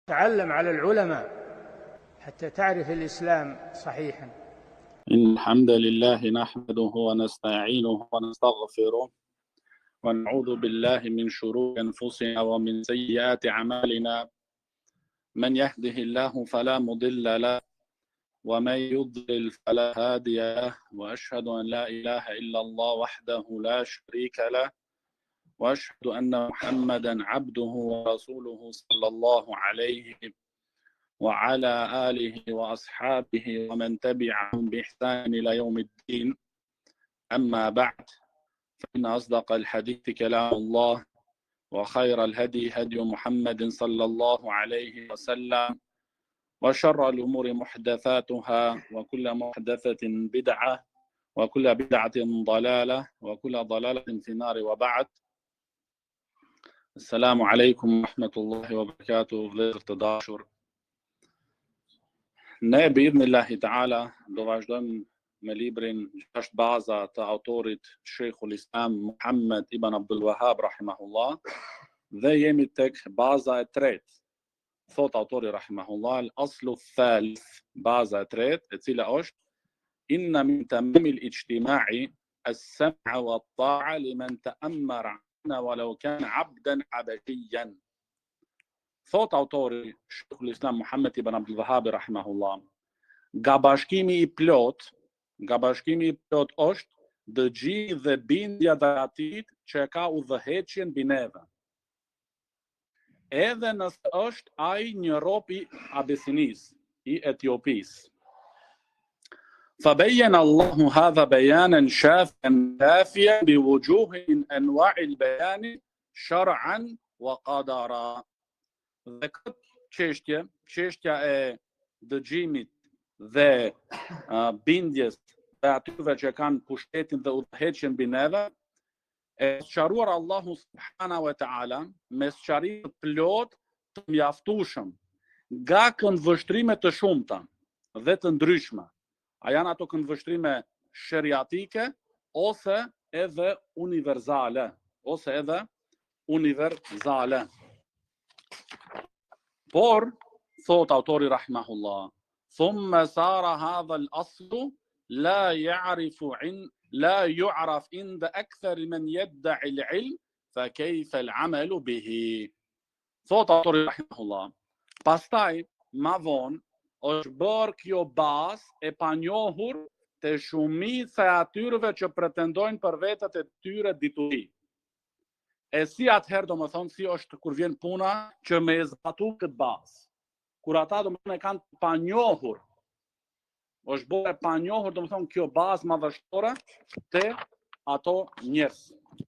تعلم على العلماء حتى تعرف الإسلام صحيحا. إن الحمد لله نحمده ونستعينه ونستغفره ونعوذ بالله من شرور أنفسنا ومن سيئات أعمالنا. من يهده الله فلا مضل له ومن يضلل فلا هادي له، وأشهد أن لا إله إلا الله وحده لا شريك له، وأشهد أن محمدا عبده ورسوله صلى الله عليه وعلى آله وأصحابه ومن تبعهم بإحسان إلى يوم الدين. أما بعد، فإن أصدق الحديث كلام الله، وخير الهدي هدي محمد صلى الله عليه وسلم، وشر الأمور محدثاتها، وكل محدثة بدعة، وكل بدعة ضلالة، وكل ضلالة في النار. وبعد. السلام عليكم ورحمة الله وبركاته. Ne, biidhnillahi ta'ala, do vazhdojmë me librin 6 baza të autorit Sheikhul Islam Muhammad ibn Abdul Wahhab rahimahullah, dhe jemi tek baza e tretë. Thot autori rahimahullah, al-aslu thalith, baza e tretë, e cila është inna min tamamil ijtima'i as-sam'a wa at-ta'a liman ta'ammara 'anna walau kana 'abdan 'abadiyyan. Thot autori Sheikhul Islam Muhammad ibn Abdul Wahhab rahimahullah, nga bashkimi i plot është dëgjimi dhe bindja dhe atit që e ka udhëheqjen mbi neve, edhe nëse është ai një rob i Abisinisë, i Etiopis. فبين الله هذا بيانا شافيا كافيا بوجوه من انواع البيان شرعا وقدرا. Dhe këtë çështja e dëgjimit dhe bindjes dhe atyve që kanë pushtetin dhe udhëheqjen mbi neve, e sqaruar Allahu subhanahu wa taala me sqarim të plot të mjaftueshëm nga këndvështrime të shumta dhe të ndryshme. A janë ato këndvështrime sheriatike ose edhe universale. Por, thot autori rahimahullah, thumma sara hadha al-aslu la yu'raf inda akthar man yadda'i al-'ilm fa kayfa al-'amalu bihi. Thot autori rahimahullah, pastaj ma vonë është bërë kjo bazë e panjohur të shumica e atyre që pretendojnë për vetët e tyre dituri. E si atëherë do më thonë, si është kur vjen puna që me e zbatu këtë bazë. Kur ata do më thonë e kanë panjohur, është bërë e panjohur, do më thonë kjo bazë madhështore të ato njerëz.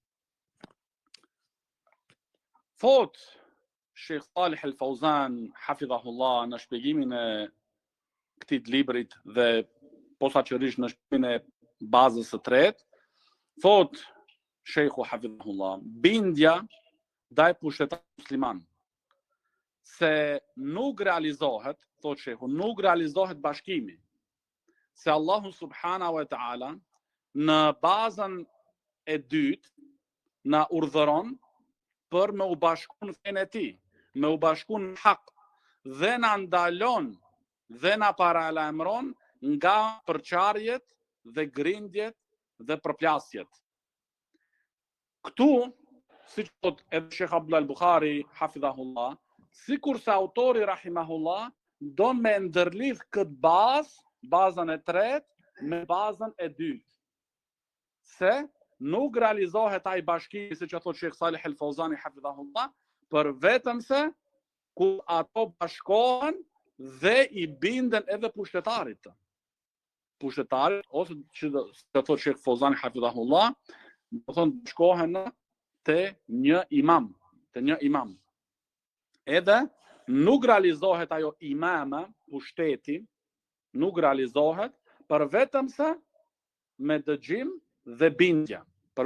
Thot Sheikh Salih al-Fawzan, hafidhahullah, në shpjegimin e këtij librit dhe posaçërisht në shpjegimin e bazës së tretë, thot Sheikhu hafidhahullah, bindja ndaj pushtetarëve musliman se nuk realizohet, thot Sheikhu, nuk realizohet bashkimi, se Allahu subhanahu wa taala në bazën e dytë na urdhëron për me u bashku në fenë e tij, me u bashku në hak, dhe na ndalon dhe na paralajmëron nga përçarjet dhe grindjet dhe përplasjet. Këtu, siç thot edhe Sheikh Abdullah al-Bukhari hafidhahullah, sikurse autori rahimahullah don me ndërlidh këtë bazën e tretë me bazën e dytë. Se nuk realizohet ai bashkimi, siç thot Sheikh Salih al-Fawzani hafidhahullah, për vetëm se ku ato bashkohen dhe i binden edhe pushtetarit. Pushtetarit, ose që thot Sheikh Fawzani hafidhahullah, do thonë bashkohen te një imam. Edhe nuk realizohet ajo imama, pushteti, nuk realizohet për vetëm se me dëgjim dhe bindje.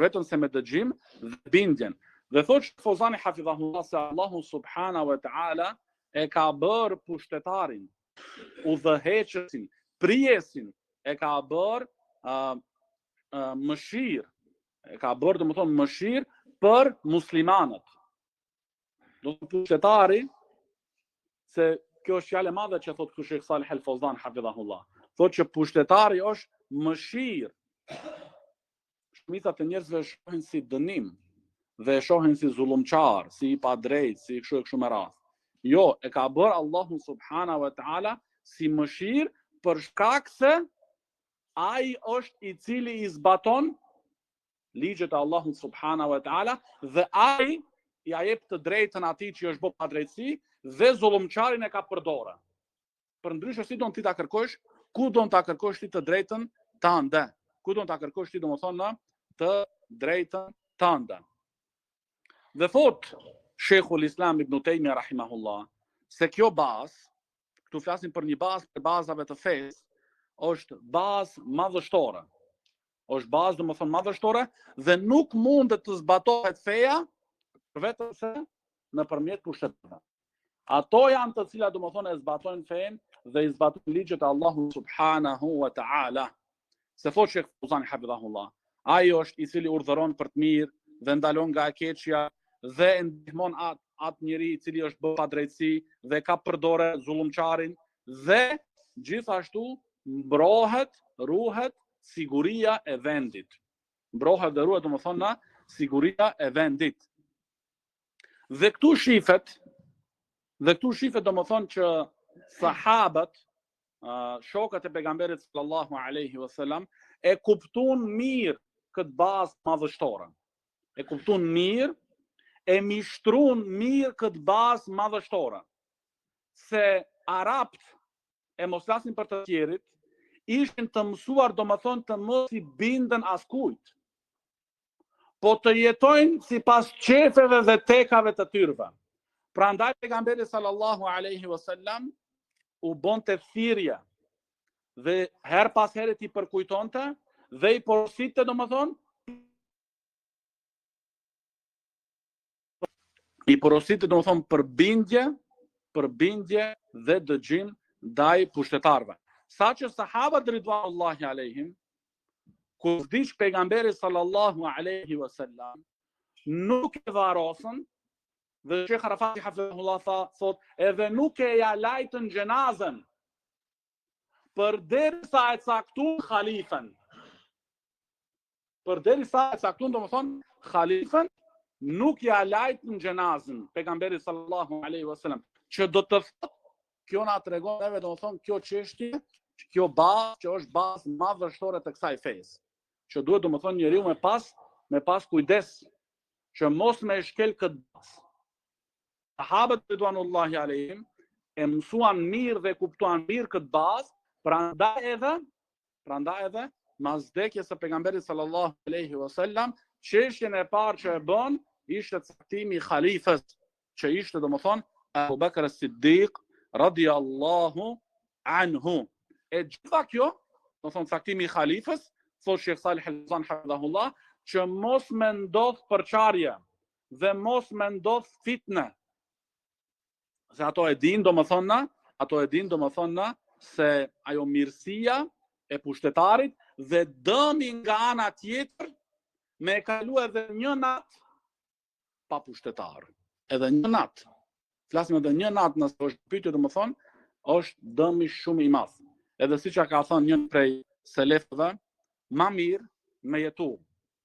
Dhe thot Sheikh Fawzani hafidhahullah se Allahu subhanahu wa taala e ka bërë pushtetarin, udhëheqësin, prijesin, e ka bërë mëshirë, mëshirë për muslimanët. Do të pushtetari se kjo është fjalë e madhe që thotë Sheikh Salih Al-Fawzan hafidhahullah. Thotë që pushtetari është mëshirë. Shumica e njerëzve shohin si dënim dhe shohin si zullumçar, si i padrejt, si kështu me radhë. Jo, e ka bërë Allahu subhanahu wa taala si mëshirë për shkak se ai është i cili i zbaton ligjet e Allahut subhanahu wa taala dhe ai ja jep të drejtën atij që është bë padrejtësi dhe zullumçarin e ka përdorë. Përndryshe si don ti ta kërkosh, ku don ta kërkosh ti të drejtën tënde? Ku don ta kërkosh ti domethënë të drejtën tënde? Dhe thot Sheikhul Islam Ibn Taymija rahimahullah se kjo bazë, këtu flasim për një bazë për bazave të fesë, është bazë madhështore. Është bazë domethënë madhështore dhe nuk mundet të zbatohet feja vetëm se nëpërmjet pushtetarëve. Ato janë të cilat domethënë e zbatojnë fen dhe i zbatojnë ligjet e Allahut subhanahu wa taala. Se thot Sheikh Fawzan hafidhahullah, ai është i cili urdhëron për të mirë dhe ndalon nga e keqja dhe ndihmon atë njeri i cili është bë padrejtësi dhe ka përdorë zullumçarin dhe gjithashtu mbrohet, ruhet siguria e vendit. Mbrohet dhe ruhet domethënë siguria e vendit. Dhe këtu shifet domethënë që sahabët, shokët e pejgamberit sallallahu alaihi wasallam e kuptuan mirë këtë bazë madhështore. E kuptuan mirë, e mishtruan mirë këtë bazë madhështore. Se arabt e mos flasin për të tjerit, ishin të mësuar domethënë të mos i binden askujt, po të jetojnë sipas qefeve dhe tekave të tyrve. Prandaj pejgamberi sallallahu alaihi wasallam u bonte thirrje dhe her pas here i përkujtonte dhe i porositte domethënë për bindje dhe dëgjim ndaj pushtetarëve. Saqë sahabët ridwanullahi alejhim, kur vdiq pejgamberi sallallahu alaihi wasallam, nuk e varosën dhe Sheikh Arafati hafidhahullah thot edhe nuk e ja lajtën xhenazën përderisa e caktun khalifen. Përderisa e caktun domethënë khalifen, nuk ja lajtën xhenazën pejgamberi sallallahu alaihi wasallam. Që do të thotë kjo na tregon neve domethënë kjo çështje, kjo bazë që është bazë madhështore të kësaj fesë. Që duhet domethënë njeriu me pas kujdes që mos me shkel këtë bazë. Sahabët ridwanullahi alejhim e mësuan mirë dhe kuptuan mirë këtë bazë, prandaj edhe mas vdekjes së pejgamberit sallallahu alaihi wasallam, çështjen e parë që e bën ishte caktimi i halifës, që ishte domethënë Abu Bakr as-Siddiq radiyallahu anhu. E gjitha kjo, domethënë caktimi i halifës, thot Sheikh Salih Al-Fawzan hafidhahullah, që mos me ndodh përçarje dhe mos me ndodh fitne. Se ato e din domethënë se ajo mirësia e pushtetarit dhe dëmi nga ana tjetër me kalu edhe një natë pa pushtetar. Edhe një natë. Flasim edhe një natë nëse është pyetje domethënë, është dëmi shumë i madh. Edhe siç ka thënë një prej selefëve, ma mirë me jetu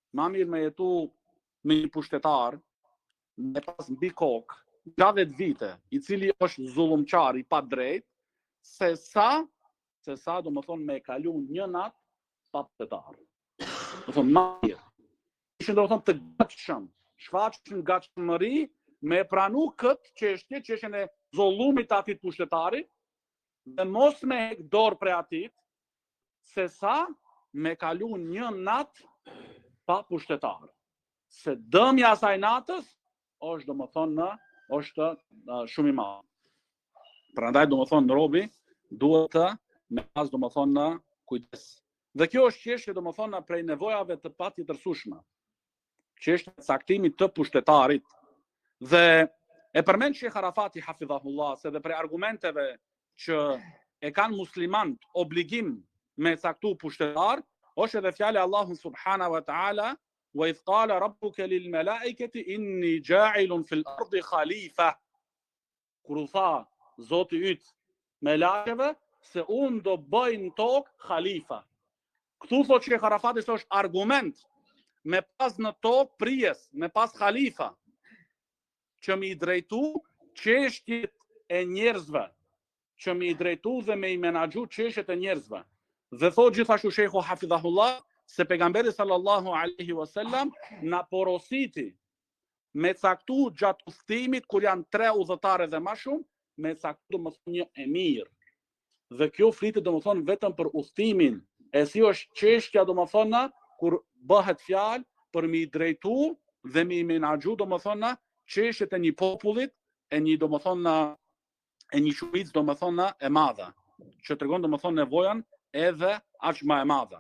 me një pushtetar me pas mbi kokë 10 vite, i cili është zullumçar i padrejt, se sa domethënë me kalu një natë pa pushtetar. Domethënë ma mirë. Ishin domethënë të gatshëm, shfaqën gatshmëri me pranu këtë çështjen e zullumit të atit pushtetarit dhe mos me hek dorë prej atit, se sa me kalu një natë pa pushtetar. Se dëmja asaj natës është domethënë është shumë i madh. Prandaj domethënë robi duhet të me pas domethënë kujdes. Dhe kjo është çështje domethënë prej nevojave të patjetërsueshme. Çështja e caktimit të pushtetarit. Dhe e përmend Sheikh Arafati hafidhahullah se dhe prej argumenteve që e kanë muslimanët obligim me caktu pushtetar, është edhe fjala e Allahut subhanahu wa taala, wa idh qala rabbuka lil malaikati inni ja'ilun fil ardi khalifa. Kur u tha Zoti yt me laqeve se unë do bëj në tokë khalifa. Këtu thot që Arafati se është argument me pas në tokë prijes, me pas khalifa, që mi drejtu çështjet e njerëzve, që mi drejtu dhe me i menaxhu çështjet e njerëzve. Dhe thot gjithashtu Sheikhu Hafidhahullah se pejgamberi sallallahu alaihi wasallam na porositi me caktu gjatë udhëtimit kur janë 3 udhëtare dhe më shumë, me caktu domethënë një emir. Dhe kjo flitet domethënë vetëm për udhëtimin, e si është çështja domethënë kur bëhet fjalë për mi drejtu dhe mi menaxhu domethënë çështjet e një popullit, e një domethënë e një shumicë domethënë e madhe, që tregon domethënë nevojën edhe aq më e madhe.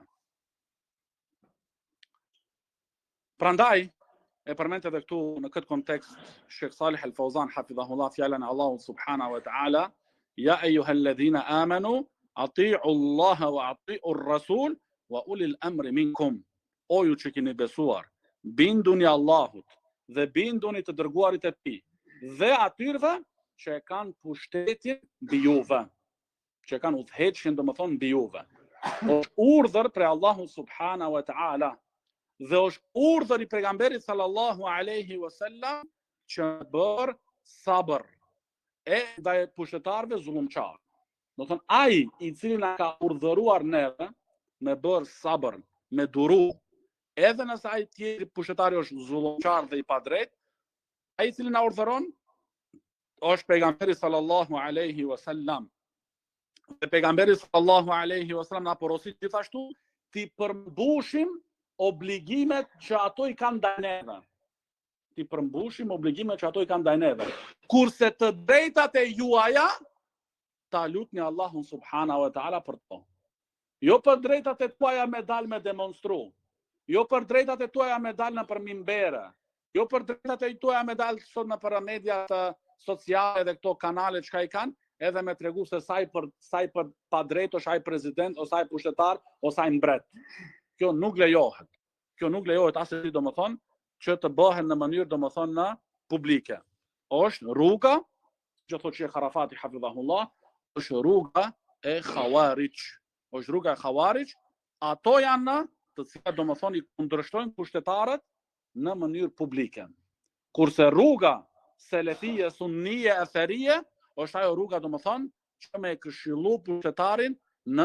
Prandaj e përmend edhe këtu në këtë kontekst Sheikh Salih Al-Fawzan hafidhahullah fjalën e Allahut subhanahu wa ta'ala, ya ayyuhalladhina amanu ati'u Allaha wa ati'u ar-rasul wa ulil amri minkum. O ju që keni besuar, binduni Allahut dhe binduni të dërguarit e tij dhe atyre që e kanë pushtetin mbi juve, që kanë udhëheqjen domethënë mbi juve. Është urdhër për Allahun subhanahu wa ta'ala dhe është urdhër i pejgamberit sallallahu alaihi wasallam që bër sabër e ndaj pushtetarëve zullumçar. Do thënë ai i cili na ka urdhëruar neve me bër sabër, me duru, edhe nëse ai tjetri pushtetari është zullumçar dhe i padrejt, ai i cili na urdhëron është pejgamberi sallallahu alaihi wasallam. Dhe pejgamberi sallallahu alaihi wasallam na porosit gjithashtu ti përmbushim obligimet që ato i kanë ndaj neve. Ti përmbushim obligimet që ato i kanë ndaj neve. Kurse të drejtat e juaja ta lutni Allahun subhanahu wa ta'ala për to. Jo për drejtat e tuaja me dal me demonstru. Jo për drejtat e tuaja me dal në për mimbere. Jo për drejtat e tuaja me dal sot në për mediat sociale dhe këto kanale që ka i kanë, edhe me tregu se saj për pa drejt është ai president, ose ai pushtetar, ose ai mbret. Kjo nuk lejohet. Kjo nuk lejohet asnjë domethënë që të bëhen në mënyrë domethënë publike. Është rruga, që thotë Sheikh Arafati hafidhahullah, është rruga e Khawarij. Është rruga e Khawarij, ato janë të cilat domethënë i kundërshtojnë pushtetarët në mënyrë publike. Kurse rruga selefie, sunnie, etherie është ajo rruga domethënë që me këshillu pushtetarin në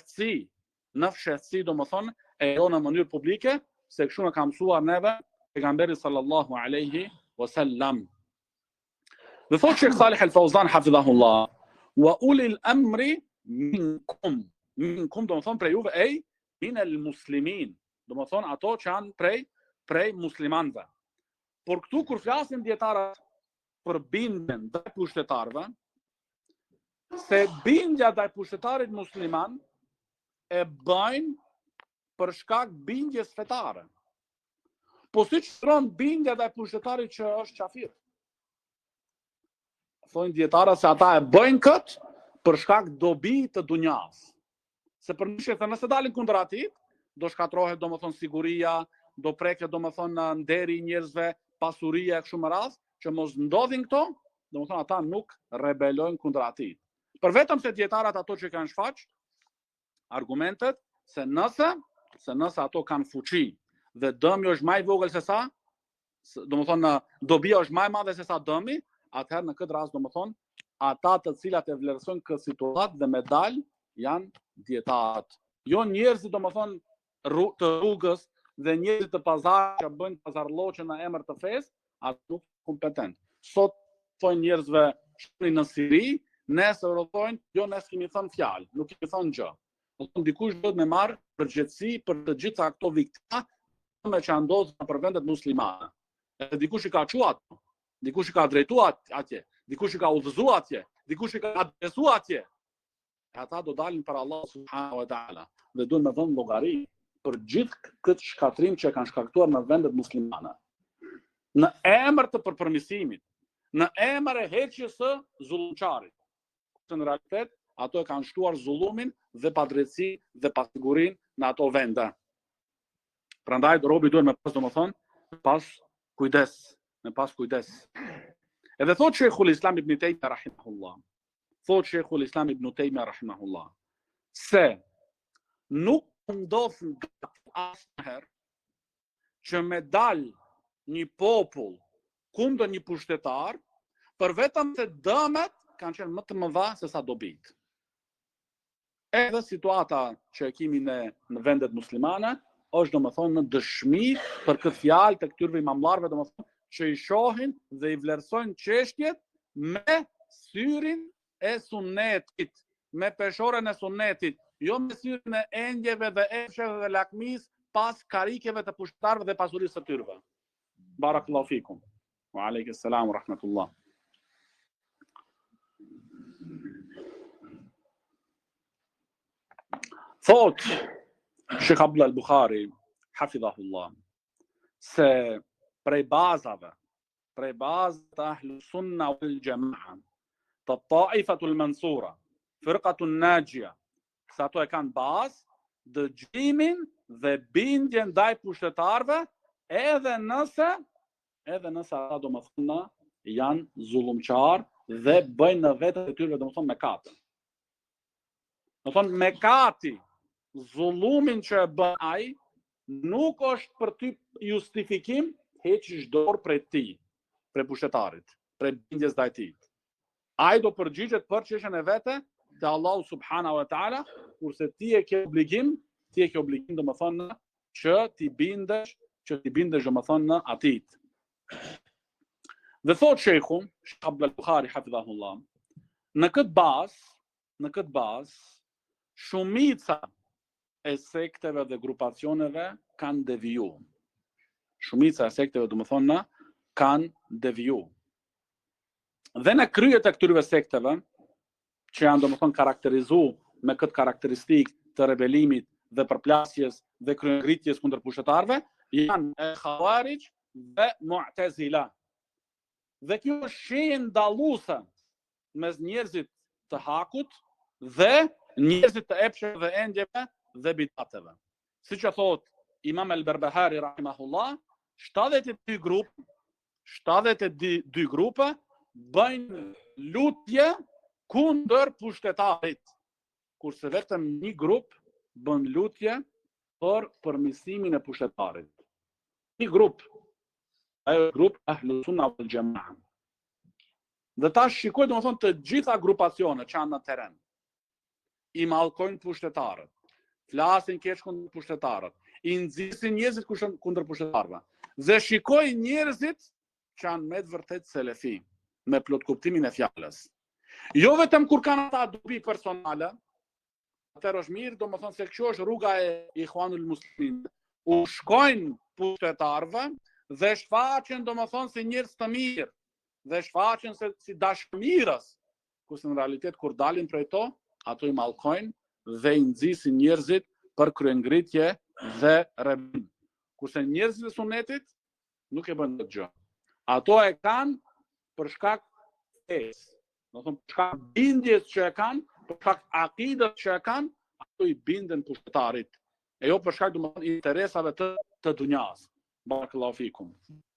fshehtësi domethënë e jo në mënyrë publike, se kështu na ka mësuar neve pejgamberi sallallahu alaihi wasallam. Dhe thotë Sheikh Salih Al-Fawzan hafidhahullah, wa ulil amri minkum. Minkum domethënë prej juve, min al-muslimin. Domethënë ato që janë prej muslimanëve. Por këtu kur flasin dietarët për bindjen ndaj pushtetarëve, se bindja ndaj pushtetarit musliman e bëjnë për shkak bindjes fetare. Po si çron bindja ndaj pushtetarit që është kafir? Thonë dietarët se ata e bëjnë këtë për shkak dobi të dunjas. Se përndryshe nëse dalin kundër atij, do shkatrohet domethënë siguria, do preket domethënë nderi i njerëzve, pasuria e kështu me radhë, që mos ndodhin këto, domethënë ata nuk rebelojnë kundër atij. Për vetëm se dietarët ato që kanë shfaq argumentet se nëse ato kanë fuqi dhe dëmi është më i vogël se sa, domethënë dobia është më e madhe se sa dëmi, atëherë në këtë rast domethënë ata të cilat e vlerësojnë këtë situatë dhe medal janë dietarët. Jo njerëzit domethënë të rrugës dhe njerëzit të pazarit që bëjnë pazarllëqe në emër të fesë, ata nuk kompetent. Sot thonë njerëzve shkoni në Siri, nesër thonë jo ne s'kemi thënë fjalë, nuk kemi thënë gjë. Do dikush do të më marr përgjegjësi për të gjitha këto viktima që ndodhin në vendet muslimane. Edhe dikush i ka çuar ato, dikush i ka drejtuar atje, dikush i ka udhëzuar atje, dikush i ka adresuar atje. Ata do dalin për Allah subhanahu wa ta'ala dhe duhen me dhënë llogari për gjithë këtë shkatrim që kanë shkaktuar në vendet muslimane. Në emër të përmirësimit, në emër e heqjes së zullumçarit. Në realitet, ato e kanë shtuar zullumin dhe padrejtësi dhe pasigurinë në ato vende. Prandaj robi duhet me pas domethënë, pas kujdes. Edhe thotë Sheikhul Islam Ibn Taymiyah rahimahullah, thot Sheikhul Islam Ibn Taymiyyah rahimahullah, se nuk ndodh asnjëherë që me dal një popull kundër një pushtetar, për vetëm se dëmet kanë qenë më të mëdha se sa dobit. Edhe situata që e kemi në vendet muslimane, është domethënë në dëshmi për këtë fjalë të këtyre imamlarëve, domethënë që i shohin dhe i vlerësojnë çështjet me syrin e sunnetit, me peshorën e sunnetit, jo me syrin e endjeve dhe efsheve dhe lakmis pas karikeve të pushtarëve dhe pasurisë së tyre. Barakallahu fikum. Wa alaykum salam wa rahmatullah. Thot Sheikh Abdullah al-Bukhari, hafidhahullah, se prej bazave të ahlu sunna wal jamaa, të taifatul mansura, firqatul najia, se ato e kanë bazë dëgjimin dhe bindjen ndaj pushtetarëve, edhe nëse ata domethënë janë zullumçar dhe bëjnë në vetën e tyre domethënë mëkate. Domethënë mëkati, zullumin që e bën ai, nuk është për ty justifikim heqish dorë prej tij, prej pushtetarit, prej bindjes ndaj tij. Ai do përgjigjet për çështjen e vete te Allahu subhanahu wa taala, kurse ti e ke obligim domethënë që ti bindesh domethënë në atit. Dhe thot Sheikhu Abdul Bukhari hafidhahullah, në këtë bazë shumica e sekteve dhe grupacioneve kanë deviju. Shumica e sekteve domethënë kanë deviju. Dhe në kryet e këtyre sekteve, që janë domethënë karakterizuar me këtë karakteristikë të rebelimit dhe përplasjes dhe kryengritjes kundër pushtetarëve, janë e Khawarij dhe Mu'tazila. Dhe kjo është shenjë dalluese mes njerëzit të hakut dhe njerëzit të epsheve dhe endjeve dhe bidateve. Siç e thot Imam al-Barbahari rahimahullah, 72 grupe bëjnë lutje kundër pushtetarit, kurse vetëm një grup bën lutje për përmirësimin e pushtetarit. Një grup, ajo grup Ahlu Sunna wal Jamaa. Dhe tash shikoj domethënë të gjitha grupacionet që janë në terren. I mallkojnë pushtetarët, flasin keq kundër pushtetarët, i nxisin njerëzit kundër pushtetarëve. Dhe shikoj njerëzit që janë me të vërtet selefi, me plot kuptimin e fjalës. Jo vetëm kur kanë ata dobi personale, atëherë është mirë, domethënë se kjo është rruga e Ikhwanul Muslimin. U shkojnë pushtetarëve dhe shfaqen domethënë si njerëz të mirë, dhe shfaqen si dashmirës, kurse në realitet kur dalin prej to, ato i mallkojnë dhe i nxisin njerëzit për kryengritje dhe rebelim. Kurse njerëzit e sunetit nuk e bën dot gjë. Ato e kanë për shkak fesë, domethënë për shkak bindjes që e kanë, për shkak akidës që e kanë, ato i binden pushtetarit. E jo për shkak domethënë interesave të dunjas. Barakallahu fikum.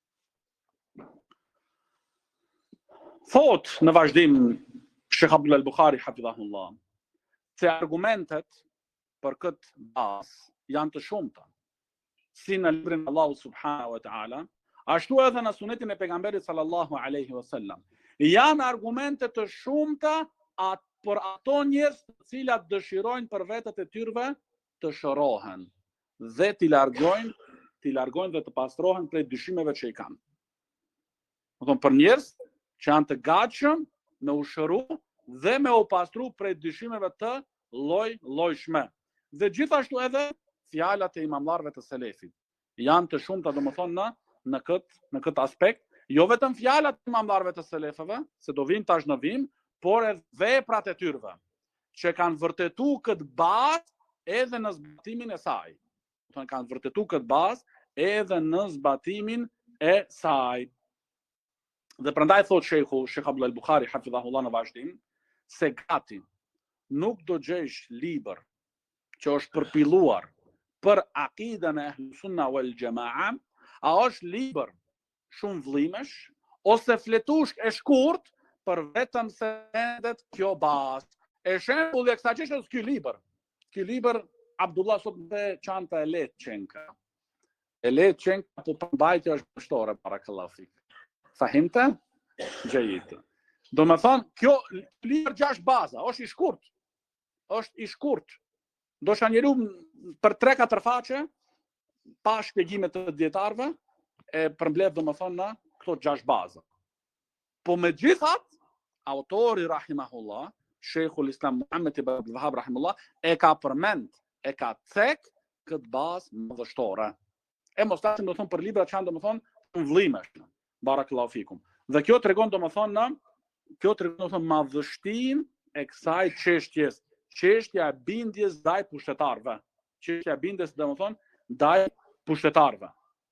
Thot në vazhdim Sheikh Abdul al-Bukhari hafidhahullah, se argumentet për këtë bazë janë të shumta, si në librin Allahu subhanahu wa taala, ashtu edhe në sunetin e pejgamberit sallallahu alaihi wasallam. Janë argumente të shumta për ato njerëz të cilat dëshirojnë për vetët e tyre të shërohen dhe t'i largojnë dhe të pastrohen prej dyshimeve që i kanë. Për njerëz që janë të gatshëm me u shëru dhe me u pastru prej dyshimeve të lloj-llojshme. Dhe gjithashtu edhe fjalat e imamlarëve të selefit janë të shumta domethënë në këtë aspekt, jo vetëm fjalat e imamlarëve të selefëve, se do vim tash në vim, por edhe veprat e tyre, që kanë vërtetuar këtë bazë edhe në zbatimin e saj. Kanë vërtetuar këtë bazë edhe në zbatimin e saj. Dhe prandaj thot Sheikh Abdul al-Bukhari hafidhahullah në vazhdim, se gati nuk do gjesh libër që është përpilluar për akiden e Ahlu Sunna wal Jamaa, a është libër shumë vlimesh ose fletush e shkurt për vetëm se vendet kjo bazë. E shembulli e kësaj çështje është ky libër. Ky libër Abdullah sot me çanta e lehtë çenka. E lehtë çenka po përmbajtja është vështore para kallafik. Fahimta? Gjejit. Do më thonë, kjo libër 6 baza, është i shkurt. Është i shkurt. Do shta njeriu për 3-4 faqe, pa shpjegime të dietarëve, e përmbledh do më thonë në këto 6 baza. Po me gjithat, autori rahimahullah, Sheikhul Islam Muhammed ibn Abdul Wahhab rahimahullah, e ka përmend, e ka cek këtë bazë më vështore. E mos tasim do thonë për libra që janë do më thonë të vëllimesh. Barakallahu fikum. Dhe kjo tregon do më thonë madhështinë e kësaj çështjes. Çështja e bindjes ndaj pushtetarëve. Çështja e bindjes do më thonë ndaj pushtetarëve.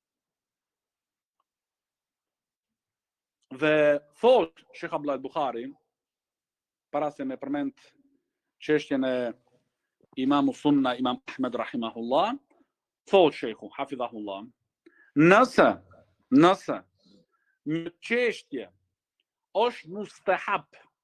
Dhe thot Sheikh Abdullah al-Bukhari, para se me përmend çështjen e Imam Sunna, Imam Ahmed rahimahullah, thot Sheikhu hafidhahullah, nëse një çështje është mustahab,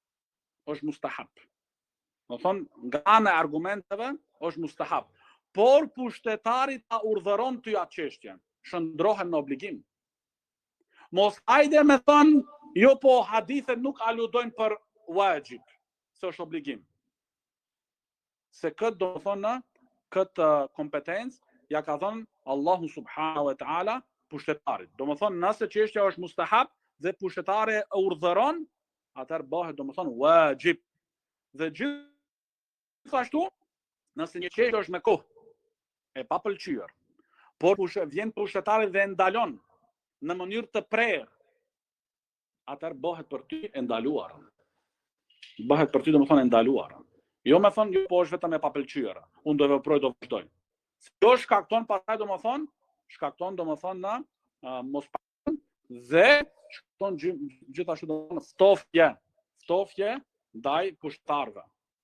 do thonë nga ana e argumenteve është mustahab, por pushtetarit ta urdhëron ty atë çështje, shndrohen në obligim. Mos hajde me thonë, jo po hadithet nuk aludojnë për wajib, se është obligim. Se këtë do thonë, këtë kompetencë, ja ka thonë Allahu subhanahu wa ta'ala pushtetarit. Do më thonë, nëse çështja është mustahab dhe pushtetari e urdhëron, atëherë bëhet do më thonë wajib. Dhe gjithashtu, nëse një çështje është me kohë, e papëlqyer, por vjen pushtetari dhe ndalon në mënyrë të prerë, atëherë bëhet për ty e ndaluar. Bëhet për ty do më thonë e ndaluar. Jo me thonë, jo po është vetëm e papëlqyer, unë do veproj do vazhdoj. Jo shkakton pastaj do më thonë, shkakton do më thonë në mos dhe shkakton gjithashtu do më thonë ftofje ndaj pushtarëve.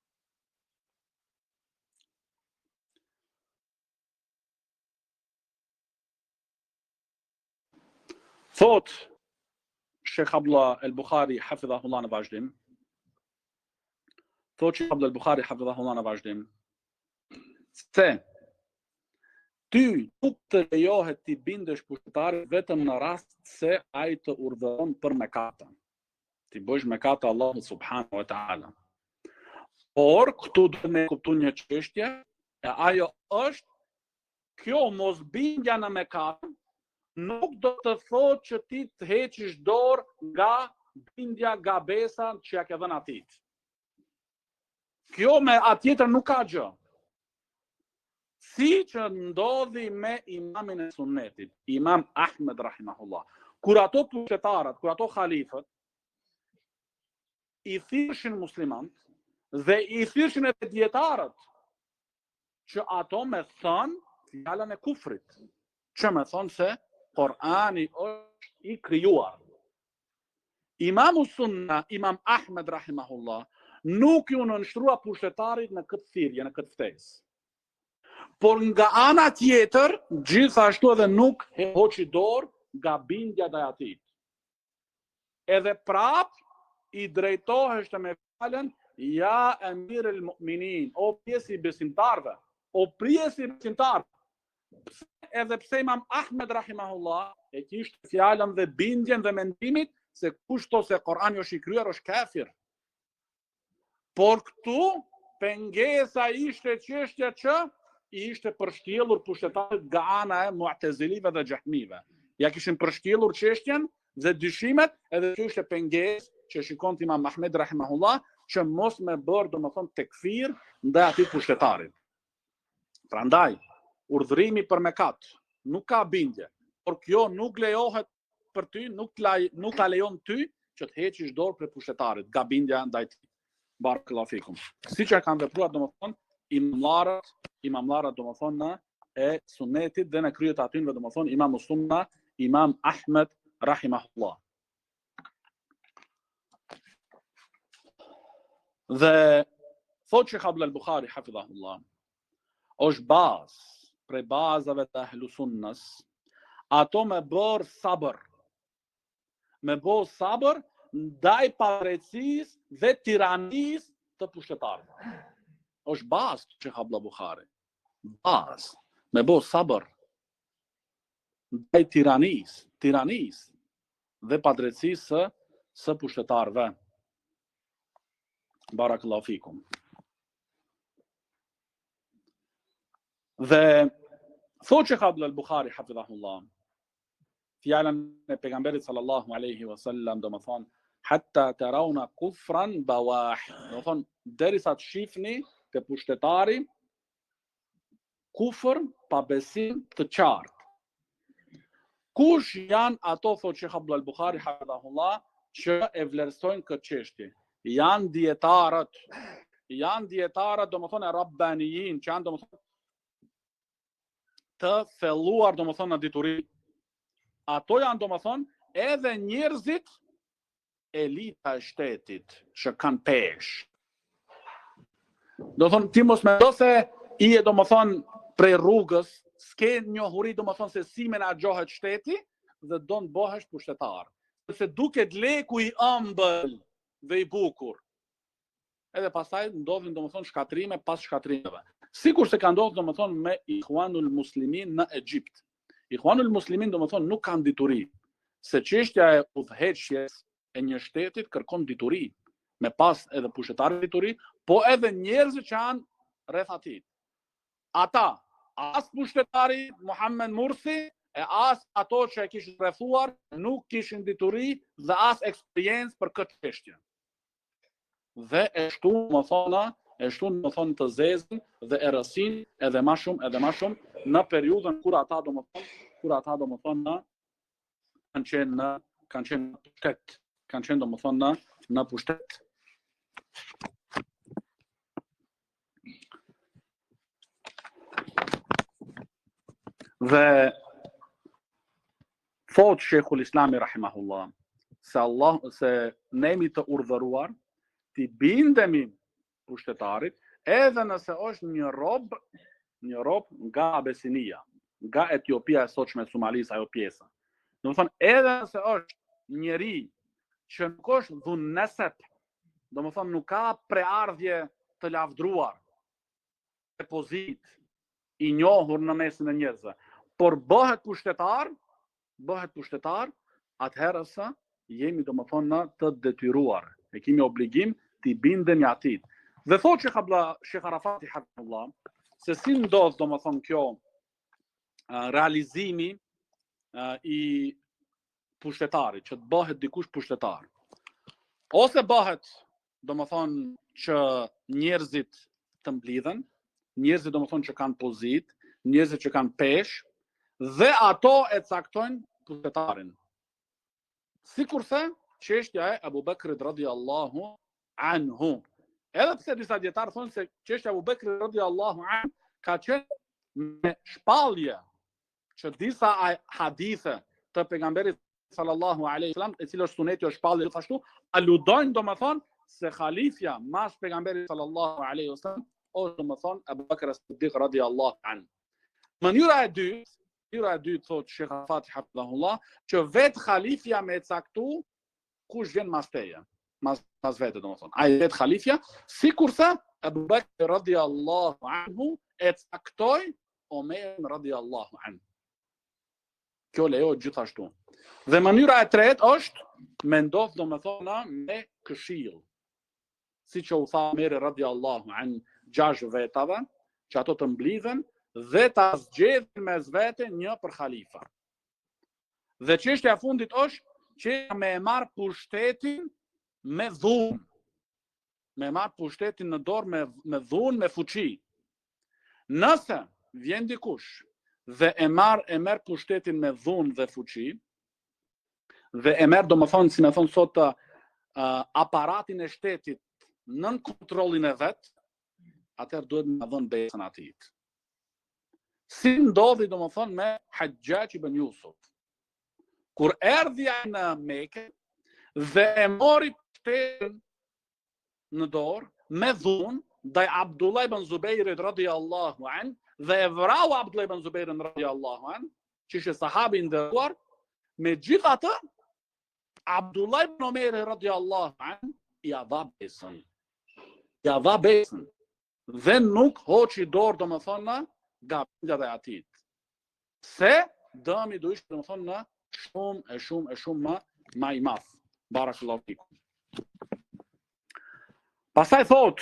Thot Sheikh Abdullah al-Bukhari hafidhahullah në vazhdim. Thot Sheikh Abdullah al-Bukhari hafidhahullah në vazhdim. Se ty nuk të lejohet t'i bindesh pushtetarit vetëm në rast se ai të urdhëron për mëkate. Ti bësh mëkate Allahut subhanahu wa ta'ala. Por këtu duhet me kuptuar një çështje, e ajo është kjo mosbindja në mëkat nuk do të thotë që ti të heqish dorë nga bindja gabesa që ja ke dhënë atit. Kjo me atjetër nuk ka gjë. Si që ndodhi me imamin e sunnetit, Imam Ahmed rahimahullah. Kur ato pushtetarët, kur ato khalifët, i thirrshin muslimant dhe i thirrshin e dietarët që ato me thënë fjalën e kufrit, që me thënë se Kurani është i krijuar. Imamu Sunna, Imam Ahmed rahimahullah, nuk ju nënshtrua pushtetarit në këtë thirrje, në këtë ftesë. Por nga ana tjetër, gjithashtu edhe nuk hoqi dorë nga bindja ndaj atij. Edhe prap i drejtohesh me fjalën ja emir el-mu'minin, o pjesë i besimtarëve, o pjesë i besimtarëve. Edhe pse Imam Ahmed rahimahullah e kishte fjalën dhe bindjen dhe mendimit se kush thos se Kurani është i krijuar është kafir. Por këtu pengesa ishte çështja që i ishte përshkjellur pushtetarit nga ana e Mu'tazilive dhe Jahmive. Ja kishin përshkjellur çështjen dhe dyshimet, edhe kjo ishte pengesë që shikon Imam Ahmed rahimahullah që mos me bërë domethënë tekfir ndaj atij pushtetarit. Prandaj urdhërimi për mëkat nuk ka bindje, por kjo nuk lejohet për ty, nuk ta lejon ty që të heqish dorë për pushtetarit, nga bindja ndaj tij. Barakallahu fikum. Siç e kanë vepruar domethënë imamlarët domethënë e sunnetit dhe në kryet atyve domethënë Imam Sunna, Imam Ahmed rahimahullah. Dhe thot Sheikh Abdullah al-Bukhari hafidhahullah, është bazë prej bazave të ahlu sunnas, ato me bërë sabër. Me bërë sabër ndaj padrejtësisë dhe tiranisë të pushtetarëve. Është bazë që ka bla Bukhari. Bazë. Me bo sabër. Ndaj tiranisë dhe padrejtësisë së pushtetarëve. Barakallahu fikum. Dhe thot që ka bla Bukhari hafidhahullah, fjallën e pejgamberit sallallahu alaihi wasallam, do më thonë hatta tarawna kufran bawah, do më thonë derisa të shifni te pushtetari kufër pa besim të qartë. Kush janë ato, thot që Abdullah al-Bukhari hafidhahullah, që e vlerësojnë këtë çështje? Janë dietarët, do më thonë rabbanijin, që janë do më thonë të thelluar do më thonë në dituri. Ato janë do më thonë edhe njerëzit elita e shtetit që kanë pesh. Do thonë ti mos mendo se i e do më thonë prej rrugës, s'ke njohuri do më thonë se si menaxhohet shteti dhe do në bëhesh pushtetar. Se duket leku i ëmbël dhe i bukur. Edhe pastaj ndodhin do më thonë shkatrime pas shkatrimeve. Sikur se ka ndodhur do më thonë me Ikhwanul Muslimin në Egjipt. Ikhwanul Muslimin do më thonë nuk kanë dituri. Se çështja e udhëheqjes e një shtetit kërkon dituri. Me pas edhe pushtetarë dituri, po edhe njerëzit që janë rreth atij. Ata, as pushtetari Muhammed Mursi, e as ato që e kishin rrethuar, nuk kishin dituri dhe as eksperiencë për këtë çështje. Dhe e shtu më thonë të zezën dhe errësin edhe më shumë në periudhën kur ata do më thonë kanë qenë në pushtet, kanë qenë do më thonë në pushtet. Dhe thot Sheikhul Islami rahimahullah se ne jemi të urdhëruar ti bindemi pushtetarit edhe nëse është një rob nga Abesinia, nga Etiopia e sotshme, Somalis, ajo pjesa. Do të thonë edhe nëse është njeri që nuk është dhun nesep, do të thonë nuk ka preardhje të lavdruar, e pozit i njohur në mesin e njerëzve, por bëhet pushtetar, atëherë sa jemi do të thonë të detyruar, e kemi obligim të bindemi atij. Dhe thot që Sheikh Arafati hafidhullah, se si ndodh do të thonë kjo realizimi i pushtetarit, që të bëhet dikush pushtetar. Ose bëhet do të thonë që njerëzit të mblidhen, njerëzit do të thonë që kanë pozit, njerëzit që kanë pesh, dhe ato e caktojnë pushtetarin. Sikurse çështja e Abu Bekrit radhiyallahu anhu. Edhe pse disa dietarë thonë se çështja e Abu Bekrit radhiyallahu anhu ka qenë me shpallje që disa hadithe të pejgamberit sallallahu alaihi wasallam, e cila është suneti o shpallje gjithashtu, aludojnë domethënë se khalifja mas pejgamberit sallallahu alaihi wasallam është domethënë Abu Bekr as-Siddiq radhiyallahu anhu. Mënyra e dytë thotë Sheikh Arafati hafidhahullah, që vetë khalifja me caktu kush vjen mas teje, mas vete domethënë. Ai vetë khalifja, sikurse Abu Bekr radhiyallahu anhu e caktoi Omer radhiyallahu anhu. Kjo lejohet gjithashtu. Dhe mënyra e tretë është me ndodh domethënë me këshill. Siç u tha Omeri radhiyallahu anhu 6 vetave, që ato të mblidhen dhe ta zgjedhin mes vete një për khalifa. Dhe çështja e fundit është që me e marr pushtetin me dhunë. Me marr pushtetin në dorë me dhunë, me fuqi. Nëse vjen dikush dhe e merr pushtetin me dhunë dhe fuqi, dhe e merr domethënë, si më thon sot, aparatin e shtetit nën kontrollin e vet, atëherë duhet më dhënë besën atij. Si ndodhi domethënë me Hajjaj ibn Yusuf. Kur erdhi ai në Mekë dhe e mori pushtetin në dorë me dhunë ndaj Abdullah ibn Zubairit radhiyallahu anhu dhe e vrau Abdullah ibn Zubairin radhiyallahu anhu, që ishte sahabi i nderuar, megjithatë Abdullah ibn Omeri radiallahu an ja dha besën. Ja dha besën. Dhe nuk hoqi dorë, do më thonë, nga bindja dhe atit. Se dëmi do ishte, do më thonë, shumë ma i madh. Barakallahu fikum. Pastaj thot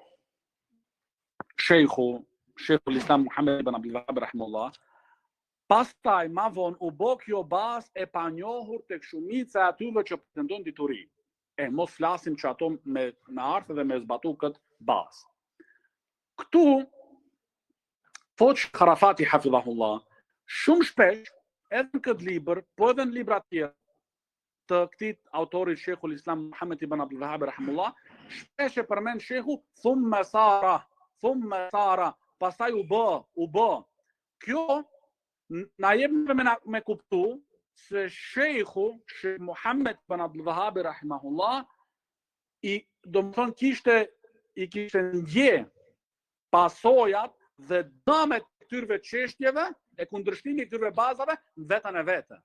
Sheikhul Islam Muhammed ibn Abdul Wahhab rahimahullah, pastaj ma vonë u bë kjo bazë e panjohur tek shumica e atyve që pretendojnë dituri. E mos flasim që ato me ardhë dhe me zbatu këtë bazë. Këtu thot Kharafati hafidhahullah, shumë shpesh edhe në këtë libër, po edhe në libra tjerë të këtij autorit Sheikhul Islam Muhammed ibn Abdul Wahhab rahimahullah, shpesh e përmend shehu thumma sara, pastaj u bë. Kjo na jep me kuptu se Sheikh Muhammed ibn Abdul Wahhab rahimahullah do më thonë i kishte ndje pasojat dhe dëmet këtyre çështjeve e kundërshtimi këtyre bazave në vetën e vetë.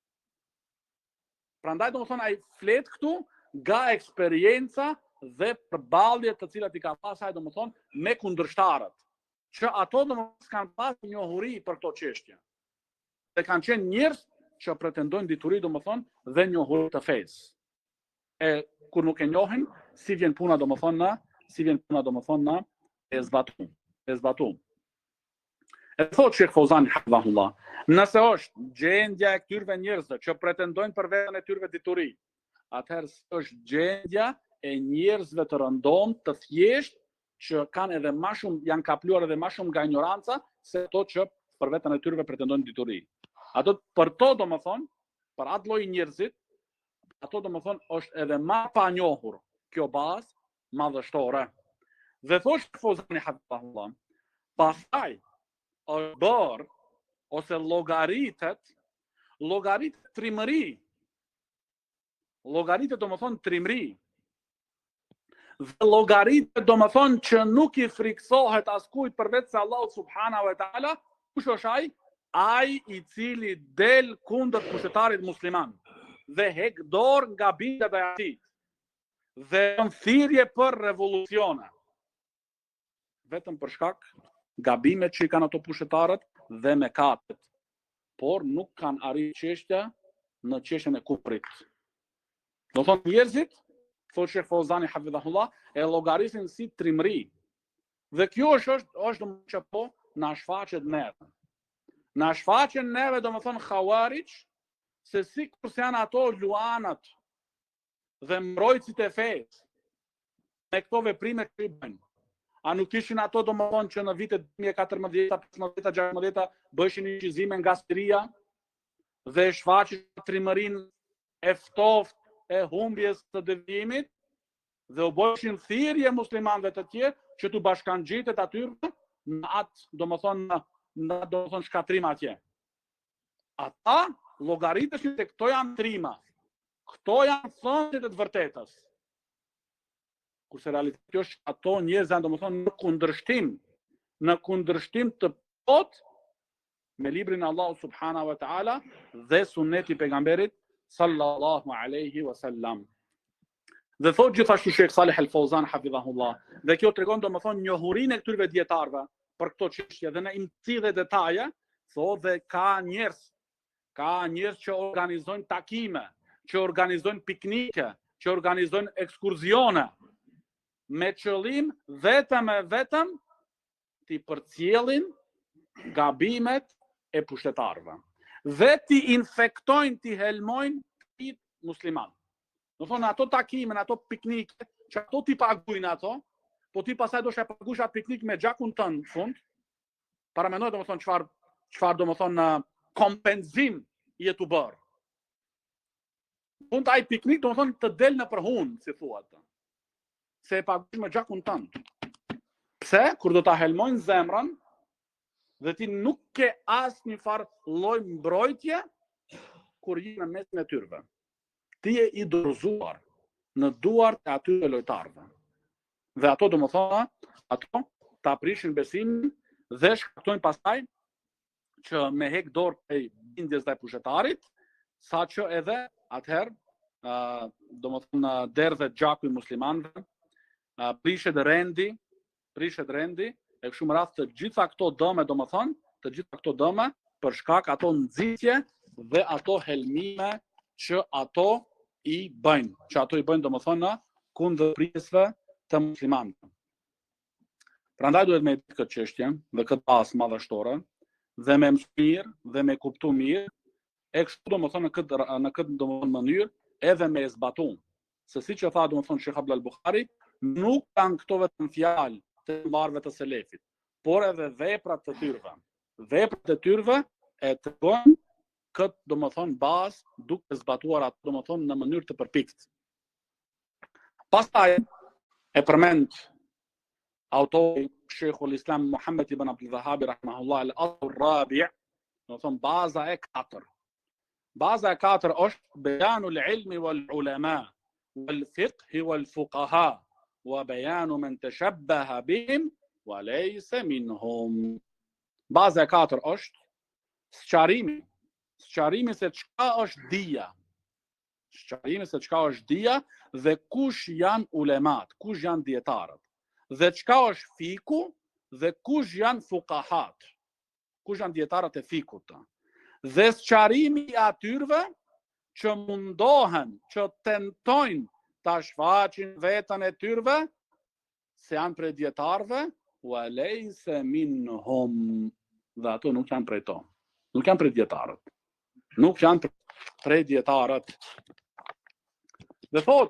Prandaj do më thonë ai flet këtu nga eksperienca dhe përballjet të cilat i ka pasur, do më thonë, me kundërshtarët, që ato do më s'kan pas njohuri për këto çështje. Dhe kanë qenë njerëz që pretendojnë dituri, do më thonë, dhe njohuri të fesë. E kur nuk e njohin, si vjen puna, do më thonë, e zbatu. E thot Sheikh Fauzani hafidhahullah, nëse është gjendja e këtyre njerëzve që pretendojnë për veten e tyre dituri, atëherë është gjendja e njerëzve të rëndom, të thjesht, që kanë edhe më shumë, janë kapluar edhe më shumë nga ignoranca se ato që për veten e tyre pretendojnë dituri. Ato për to, do më thonë, për atë lloj njerëzit, ato do më thonë është edhe më pa njohur kjo bazë madhështore. Dhe thosh Fauzani hafidhahullah, pastaj është bërë ose llogaritet trimëri. Llogaritet do më thonë trimëri. Dhe llogaritet do më thonë që nuk i friksohet askujt përveç se Allahu subhanahu wa taala, kush është ai? Ai i cili del kundër kushtetarit musliman dhe hek dorë nga bindjet e atij dhe në thirrje për revolucione. Vetëm për shkak gabimet që i kanë ato pushtetarët dhe mëkatet, por nuk kanë arritur çështja në çështjen e kufrit. Do thonë njerëzit, thotë Sheikh Fauzani hafidhahullah, e llogarisin si trimëri. Dhe kjo është domethënë që po na shfaqet neve. Na shfaqen neve, domethënë Khawarij, se sikur se janë ato luanat dhe mbrojtësit e fesë me këto veprime që i bëjnë. A nuk ishin ato, do më thonë, që në vitet 2014, 15, 16 bëshin një qizime nga Siria dhe shfaqin trimërin e ftoft e humbjes të devijimit dhe u bëshin thirrje muslimanëve të tjerë që të bashkangjitet atyre në atë, do më thonë, shkatrim atje. Ata llogariteshin se këto janë trima. Këto janë thënësit e të vërtetës. Kurse realiteti është ato njerëz janë, domethënë, në kundërshtim të plot me librin e Allahut subhanahu wa taala dhe suneti i pejgamberit sallallahu alaihi wasallam. Dhe thot gjithashtu Sheikh Salih Al-Fauzan hafidhahullah, dhe kjo tregon domethënë njohurinë e këtyre dietarëve për këto çështje dhe në imtidhe detaje, thotë dhe ka njerëz që organizojnë takime, që organizojnë piknike, që organizojnë ekskurzione me qëllim vetëm t'i përcjellin gabimet e pushtetarëve dhe t'i infektojnë, t'i helmojnë t'i musliman. Do thonë ato takime, ato piknike, që ato t'i paguajnë ato, po ti pastaj do të paguash atë piknik me gjakun tënd në fund. Para mendoj domethënë çfarë domethënë kompenzim i tu bërë. Fund ai piknik domethënë të del në përhun, si thuat. Se e paguash me gjakun tënd. Pse? Kur do ta helmojnë zemrën dhe ti nuk ke asnjë farë lloj mbrojtje kur je në mesin e tyre. Ti je i dorëzuar në duart e atyre lojtarëve. Dhe ato domethënë, ato ta prishin besimin dhe shkaktojnë pastaj që me hek dorë prej bindjes dhe pushetarit, sa që edhe atëherë domethënë derdhet gjaku i muslimanëve, prishet rendi, e kështu me radhë të gjitha këto dëme, domethënë, për shkak ato nxitje dhe ato helmime që ato i bëjnë, domethënë kundër prisjeve të muslimanëve. Prandaj duhet me ditë këtë çështje dhe këtë bazë madhështore dhe me mësu mirë dhe me kuptu mirë, e kështu domethënë në këtë domethënë mënyrë edhe me zbatu. Se siç e tha domethënë Sheikh Abdul Buhari, nuk kanë këto vetëm fjalë të mbarëve të selefit, por edhe veprat të tyre. Veprat e tyre e tregojnë këtë domethënë bazë duke zbatuar ato domethënë në mënyrë të përpikt. Pastaj e përmend autori Sheikhul Islam Muhammad ibn Abdul Wahhab rahimahullah al-asl ar-rabi', domethënë baza e 4. Baza e 4 është bejanul ilmi wal ulama wal fiqh wal fuqaha wa bejanu men tashabbaha bihim wa laysa minhum. Baza e 4 është sqarimi se çka është dija. Sqarimi se çka është dija dhe kush janë ulemat, kush janë dietarët. Dhe çka është fiku dhe kush janë fuqahat. Kush janë dietarët e fikut. Dhe sqarimi i atyre që mundohen, që tentojnë ta shfaqin veten e tyre se janë prej dietarëve, wa laysa minhum. Dhe ato nuk janë prej to. Nuk janë prej dietarët. Nuk janë prej dietarët. Dhe thot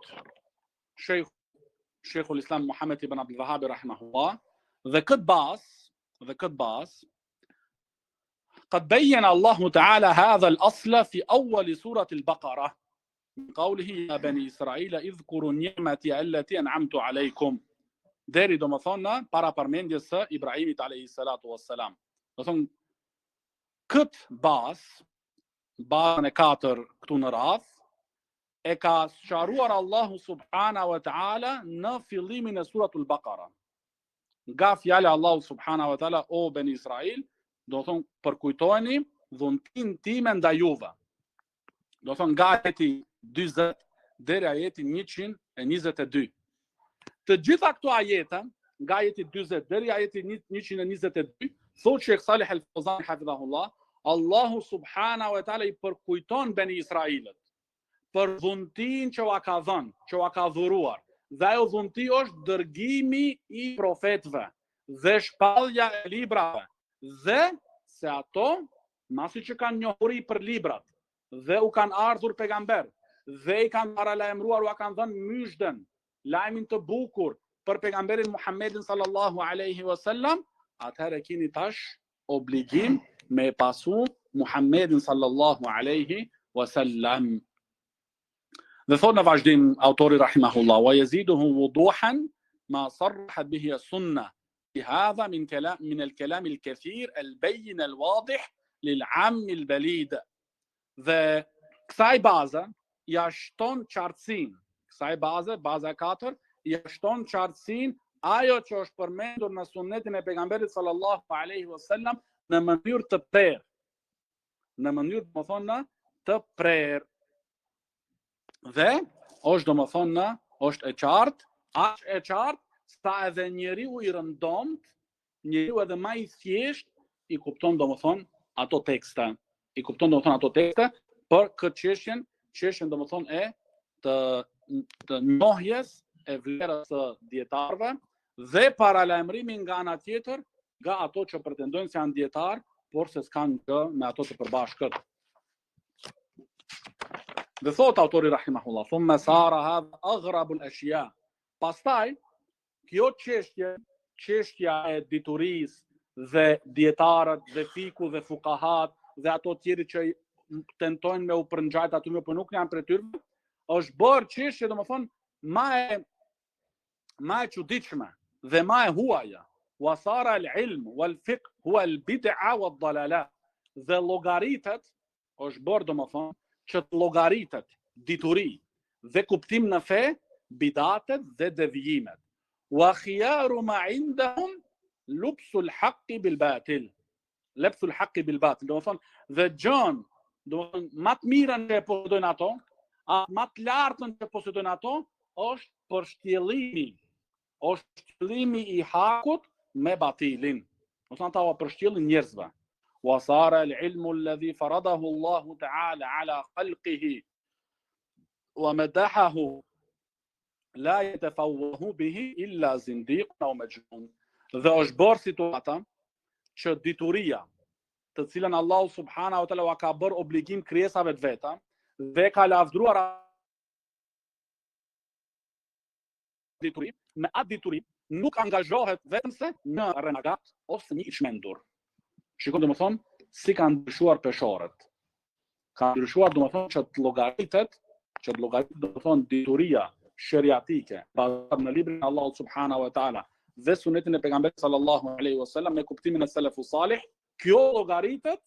Sheikhul Islam Muhammad ibn Abdul Wahhab rahimahullah, dhe këtë bazë قد بين الله تعالى هذا الأصل في أول سورة البقرة من قوله يا بني إسرائيل اذكروا نعمتي التي أنعمت عليكم. Deri domethënë para përmendjes së Ibrahimit alayhi salatu wassalam. Domethënë këtë bazën e 4 këtu në radhë e ka sqaruar Allahu subhanahu wa taala në fillimin e suratul Baqara. Nga fjala Allahu subhanahu wa taala o bani Israil, do thonë përkujtojeni dhuntin time ndaj juve. Do thonë nga ajeti 40 deri ajeti 122. Të gjitha këto ajete, nga ajeti 40 deri ajeti 122, thotë Sheikh Salih Al-Fawzan hafidhahullah, Allahu subhanahu wa taala i përkujton bani Israilët për dhuntin që ua ka dhënë, që ua ka dhuruar. Dhe ajo dhunti është dërgimi i profetëve dhe shpallja e librave. Dhe se ato, masi që kanë njohuri për librat, dhe u kanë ardhur pejgamber, dhe i kanë paralajmëruar, u kanë dhënë myshden, lajmin të bukur për pejgamberin Muhammedin sallallahu alaihi wasallam, atëherë keni tash obligim me pasu Muhammedin sallallahu alaihi wasallam. Dhe thot në vazhdim autori rahimahullah, wa yaziduhu wuduhan ma sarrahat bihi as-sunnah. هذا من الكلام الكثير البين الواضح للعام البليد. Dhe kësaj baze ja shton qartësinë. Kësaj baza 4 ja shton qartësinë ajo që është përmendur në sunetin e pejgamberit sallallahu alaihi wasallam në mënyrë të prerë. Në mënyrë domethënë të prerë. Dhe është domethënë është e qartë sa edhe njeriu i rëndomt, njeriu edhe më i thjesht i kupton domethënë ato tekste. Për këtë çështjen domethënë e të njohjes e vlerës së dietarëve dhe paralajmërimi nga ana tjetër nga ato që pretendojnë se janë dietar, por se s'kan gjë me ato të përbashkët. Dhe thot autori rahimahullah, thumma sara hadha aghrab al-ashya. Pastaj kjo çështja e diturisë dhe dietarët dhe fiku dhe fuqahat dhe ato tjerë që tentojnë me u përngjajt aty me, por nuk janë për tyre, është bërë çështje domethënë më e çuditshme dhe më e huaja. Wa sara al-ilm wal-fiqh huwa al-bid'a wad-dalalah. Dhe llogaritet është bërë domethënë që të llogaritet dituri dhe kuptim në fe, bidatet dhe devijimet. Wa khiyaru ma indahum lubsul haqqi bil batil. Lubsul haqqi bil batil. Domethënë dhe gjën, domethënë më të mirën që e përdojnë ato Më të lartën që posedojnë ato është përshtjellimi. Është shtjellimi I hakut me batilin. Do të thonë ata përshtjellin njerëzve. وصار العلم الذي فرضه الله تعالى على خلقه ومدحه لا يتفوه به إلا زنديق أو مجنون. Dhe është bërë situata që dituria, të cilën Allahu subhanahu wa taala ka bërë obligim krijesave të veta dhe ka lavdruar dituri, me atë dituri nuk angazhohet vetëm se në renegat ose një I çmendur. Shikon domethënë si kanë ndryshuar peshorët. Ka ndryshuar domethënë që të llogaritet domethënë dituria sheriatike bazuar në librin e Allahut subhanahu wa taala dhe sunetin e pejgamberit sallallahu alaihi wasallam me kuptimin e selefus salih, kjo llogaritet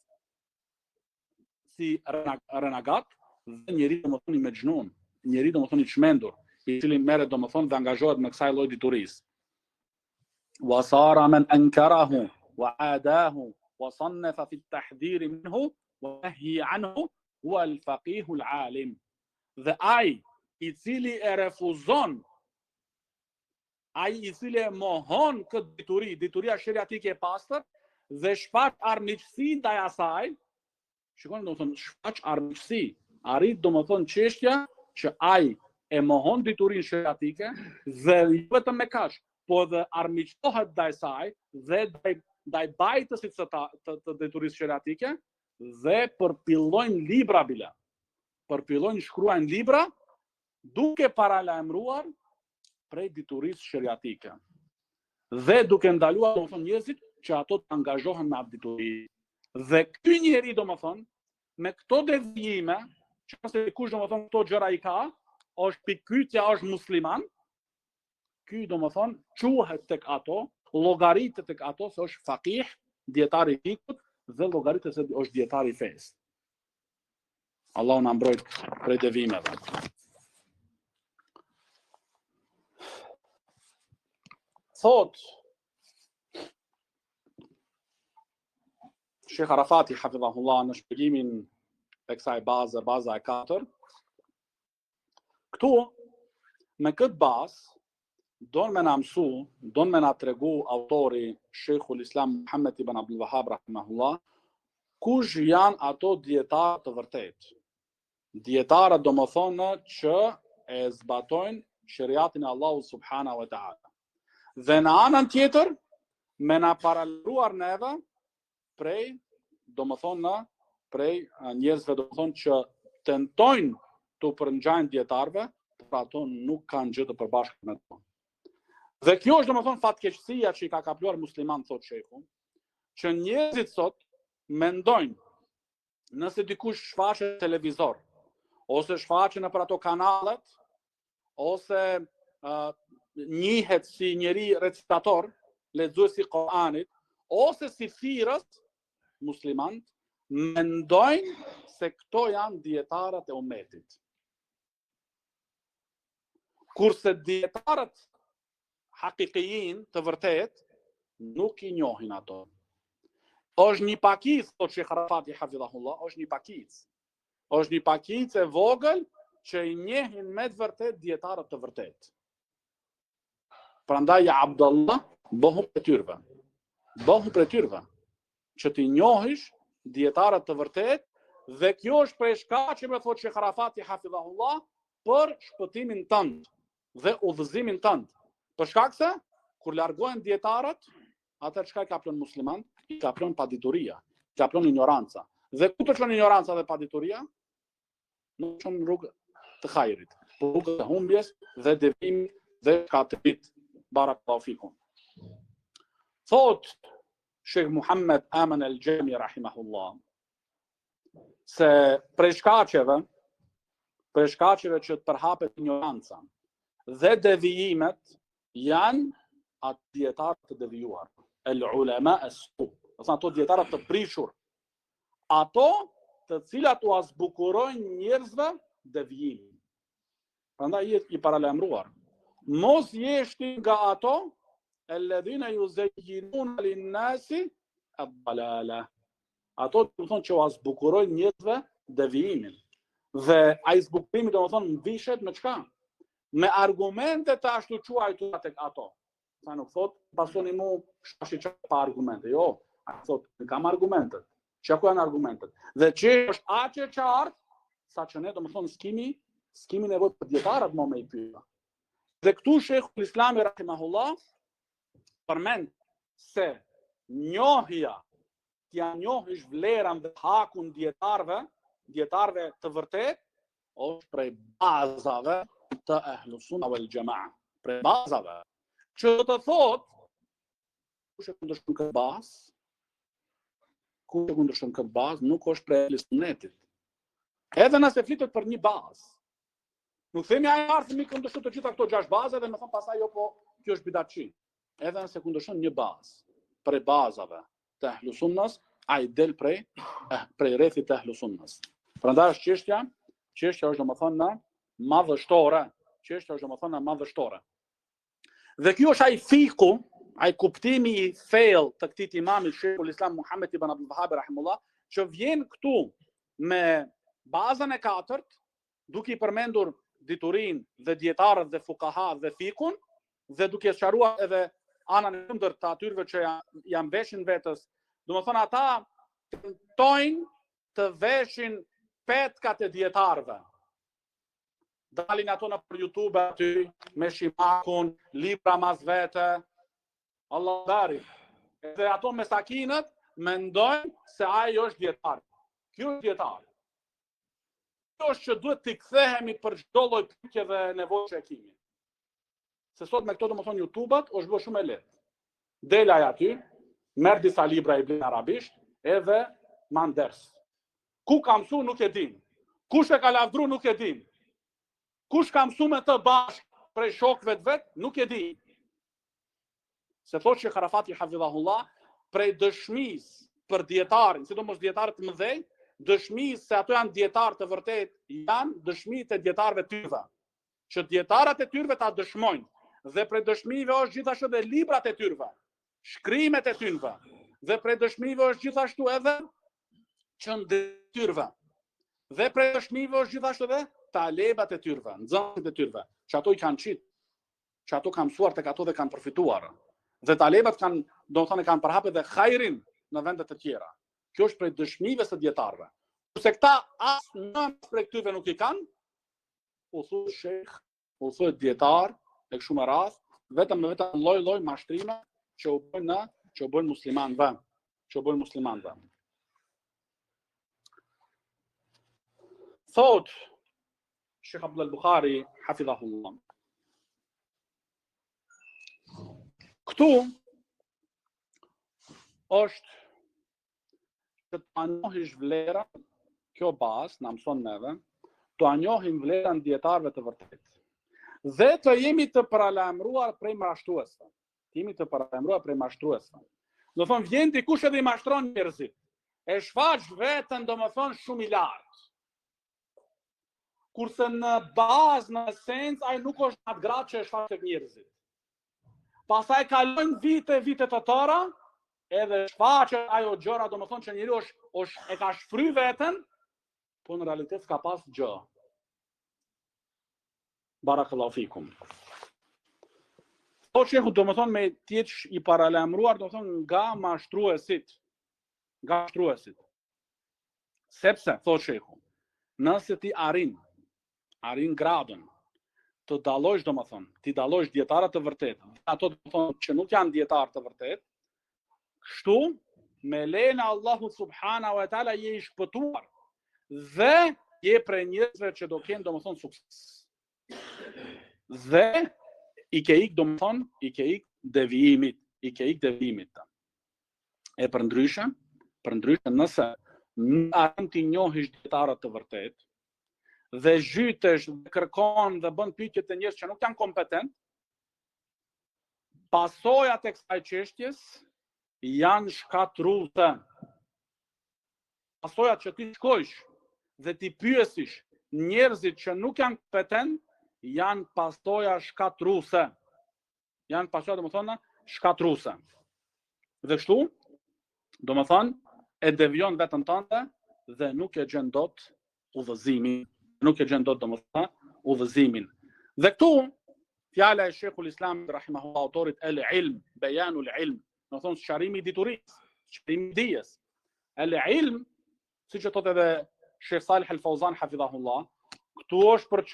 si renegat dhe njeriu domethënë I mexhnun, njeriu domethënë I çmendur, I cili merret domethënë dhe angazhohet me kësaj lloj diturisë. Wasara man ankarahu wa adahu وصنف في التحذير منه والنهي عنه هو الفقيه العالم. Dhe ai I cili e refuzon, ai I cili e mohon këtë dituria sheriatike e pastër dhe shfaq armiqësi ndaj asaj, shikoni domethënë shfaq armiqësi, arrit domethënë çështja që ai e mohon diturinë sheriatike dhe jo vetëm me kaq, po dhe armiqtohet ndaj saj dhe ndaj bajtësit të diturisë sheriatike dhe përpillojnë libra bile. Përpillojnë shkruajnë libra duke paralajmëruar prej diturisë sheriatike. Dhe duke ndaluar domethënë njerëzit që ato të angazhohen me atë dituri. Dhe ky njeri domethënë me këto devijime, që nëse dikush domethënë këto gjëra I ka, është pikpyetja është musliman, ky domethënë quhet tek ato, llogaritet tek ato se është faqih, dietar I fikut dhe llogaritet se është dietar I fesë. Allahu na mbrojt prej devijimeve. Thot Sheikh Arafati hafidhahullah në shpjegimin e kësaj baza e 4. Këtu me këtë bazë don me na mësu, don me na tregu autori Sheikhul Islam Muhammad ibn Abdul Wahhab rahimahullah, kush janë ato dietarë të vërtetë. Dietarët domethënë që e zbatojnë sheriatin e Allahut subhanahu wa taala. Dhe në anën tjetër me na paralajmëruar neve prej njerëzve domethënë që tentojnë të përngjajnë dietarëve, por ato nuk kanë gjë të përbashkët me to. Dhe kjo është domethënë fatkeqësia që I ka kapluar musliman, thot shehu, që njerëzit sot mendojnë nëse dikush shfaqet në televizor, ose shfaqet nëpër ato kanalet, ose njihet si njeri recitator, lexuesi I Koranit, ose si thirrës musliman, mendojnë se këto janë dietarët e ummetit. Kurse dietarët hakikiyin të vërtet nuk I njohin ato. Është një pakicë, thot Sheikh Arafati hafidhahullah, është një pakicë. Është një pakicë e vogël që I njehin me të vërtet dietarët të vërtet. Prandaj ja Abdullah, bëhu për tyrve. Bëhu për tyrve. Që ti njohish dietarët të vërtet dhe kjo është prej shkaqeve, thot Sheikh Arafati hafidhahullah, për shpëtimin tënd dhe udhëzimin tënd. Për shkak se kur largohen dietarët, atë çka ka plon musliman, ka plon padituria, ka plon ignoranca. Dhe ku të çon ignoranca dhe padituria? Nuk çon rrugë të hajrit, rrugë të humbjes dhe devimit dhe katrit. Barakallahu fikum. Thot Sheikh Muhammad Aman al-Jami rahimahullah se prej shkaqeve që të përhapet ignoranca dhe devijimet janë atë dietarë të devijuar, el ulama as-su, ato dietarë të prishur, ato të cilat u azbukurojnë njerëzve devijimin. Prandaj I paralajmëruar, mos jeshti nga ato alladhina yuzayyinuna lin-nasi ad-dalala. Ato do të thonë që u azbukurojnë njerëzve devijimin. Dhe ai zbukurimi domethënë vishet me çka? Me argumente të ashtu quajtura tek ato. Sa nuk thot, pasoni mu shashi çka pa argumente. Jo, ai thot, kam argumentet. Çka ku janë argumentet? Dhe që është aq e qartë, sa që ne domethënë s'kemi nevojë për dietarët më me i pyeta. Dhe këtu Sheikhul Islami rahimahullah përmend se njohja, t'ja njohësh vlerën dhe hakun dietarëve të vërtet, është prej bazave të Ahlus Sunna wal Jamaa. Prej bazave. Që të thot, kush e kundërshton këtë bazë? Kush e kundërshton këtë bazë nuk është prej Ahlus Sunnetit. Edhe nëse flitet për një bazë. Nuk themi ai ardhi mi kundërshton të gjitha këto 6 baza dhe më thon pastaj jo po kjo është bidatçi. Edhe nëse kundërshton një bazë prej bazave të Ahlus Sunnas, ai del prej rrethit të Ahlus Sunnas. Prandaj është çështja është domethënë madhështore, Dhe kjo është ai fiku, ai kuptimi i thellë të këtij imamit Sheikhul Islam Muhammed ibn Abdul Wahhab rahimullah, që vjen këtu me bazën e 4, duke i përmendur diturin dhe dietarët dhe fuqahat dhe fikun, dhe duke sqaruar edhe anën e kundërt të atyre që janë veshin vetës. Domethënë ata tentojnë të veshin petkat e dietarëve. Dalin ato në për YouTube aty, me shimakun, libra mas vete, Allah dari. Edhe ato me sakinët, mendojnë se ajo është dietar. Kjo është dietar. Kjo është që duhet të kthehemi për çdo lloj pyetje dhe nevojë që kemi. Se sot me këto domethënë YouTube-at është bërë shumë e lehtë. Del ai aty, merr disa libra i blen arabisht, edhe man ders. Ku ka mësuar nuk e dim. Kush e ka lavdruar nuk e dim. Kush ka mësuar me të bashkë prej shokëve të vet, nuk e di. Se thotë që Arafati hafidhahullah, prej dëshmisë për dietarin, sidomos dietarët të mëdhej, dëshmisë se ato janë dietarë të vërtet, janë dëshmitë e dietarëve të tyre. Që dietarët e tyre ta dëshmojnë. Dhe prej dëshmive është gjithashtu edhe librat e tyre, shkrimet e tyre. Dhe prej dëshmive është gjithashtu edhe qendrat e tyre. Dhe prej dëshmive është gjithashtu edhe talebat e tyre, nxënësit e tyre, që ato i kanë qitë, që ato kanë mësuar tek ato dhe kanë përfituar. Dhe talebat kanë, domethënë kanë përhapur edhe hajrin në vende të tjera. Kjo është prej dëshmive së dietarëve. Kurse këta as në prej këtyre nuk i kanë, u thotë shejх, u thotë dietar, e kështu me radhë, vetëm lloj mashtrime që u bën muslimanëve. Thot Sheikh Abdullah al-Bukhari hafidhahullah. Këtu është që të njohësh vlerën, kjo bazë na mëson neve, të njohim vlerën dietarëve të vërtetë. Dhe të jemi të paralajmëruar prej mashtruesve. Do thonë vjen dikush edhe i mashtron njerëzit. E shfaq veten domethënë shumë i lartë. Kurse në bazë, në esencë, ai nuk është atë gratë që e shfaq tek njerëzit. Pastaj kalojnë vite të tëra, edhe shfaqet ajo gjëra, domethënë që njeriu e ka shfry veten, po në realitet s'ka pas gjë. Barakallahu fikum. Po shehu domethënë me tjetër i paralajmëruar, domethënë nga mashtruesit. Sepse, thot shehu, nëse ti arrin gradën të dallosh domethënë, ti dallosh dietarët të vërtetë, ato domethënë që nuk janë dietarë të vërtetë, kështu me lejen e Allahut subhanahu wa taala je i shpëtuar dhe je prej njerëzve që do kenë domethënë sukses. Dhe i ke ik devijimit. E përndryshe nëse arrin ti njohësh dietarët të vërtetë dhe zhytesh dhe kërkon dhe bën pyetje të njerëz që nuk janë kompetent, pasojat e kësaj çështjes janë shkatruese. Pasojat që ti shkojsh dhe ti pyesish njerëzit që nuk janë kompetent, janë pasoja shkatruese. Shkatruese. Dhe kështu, domethënë, e devijon veten tënde dhe nuk e gjen dot udhëzimin. nuk e gjen dot domethënë udhëzimin. Dhe këtu fjala e Sheikhul Islam rahimahullah, autorit el-ilm, bejanul ilm, do thonë sqarimi i diturisë, sqarimi i dijes. El-ilm, siç e thotë edhe Sheikh Salih al-Fawzan hafidhahullah, këtu është për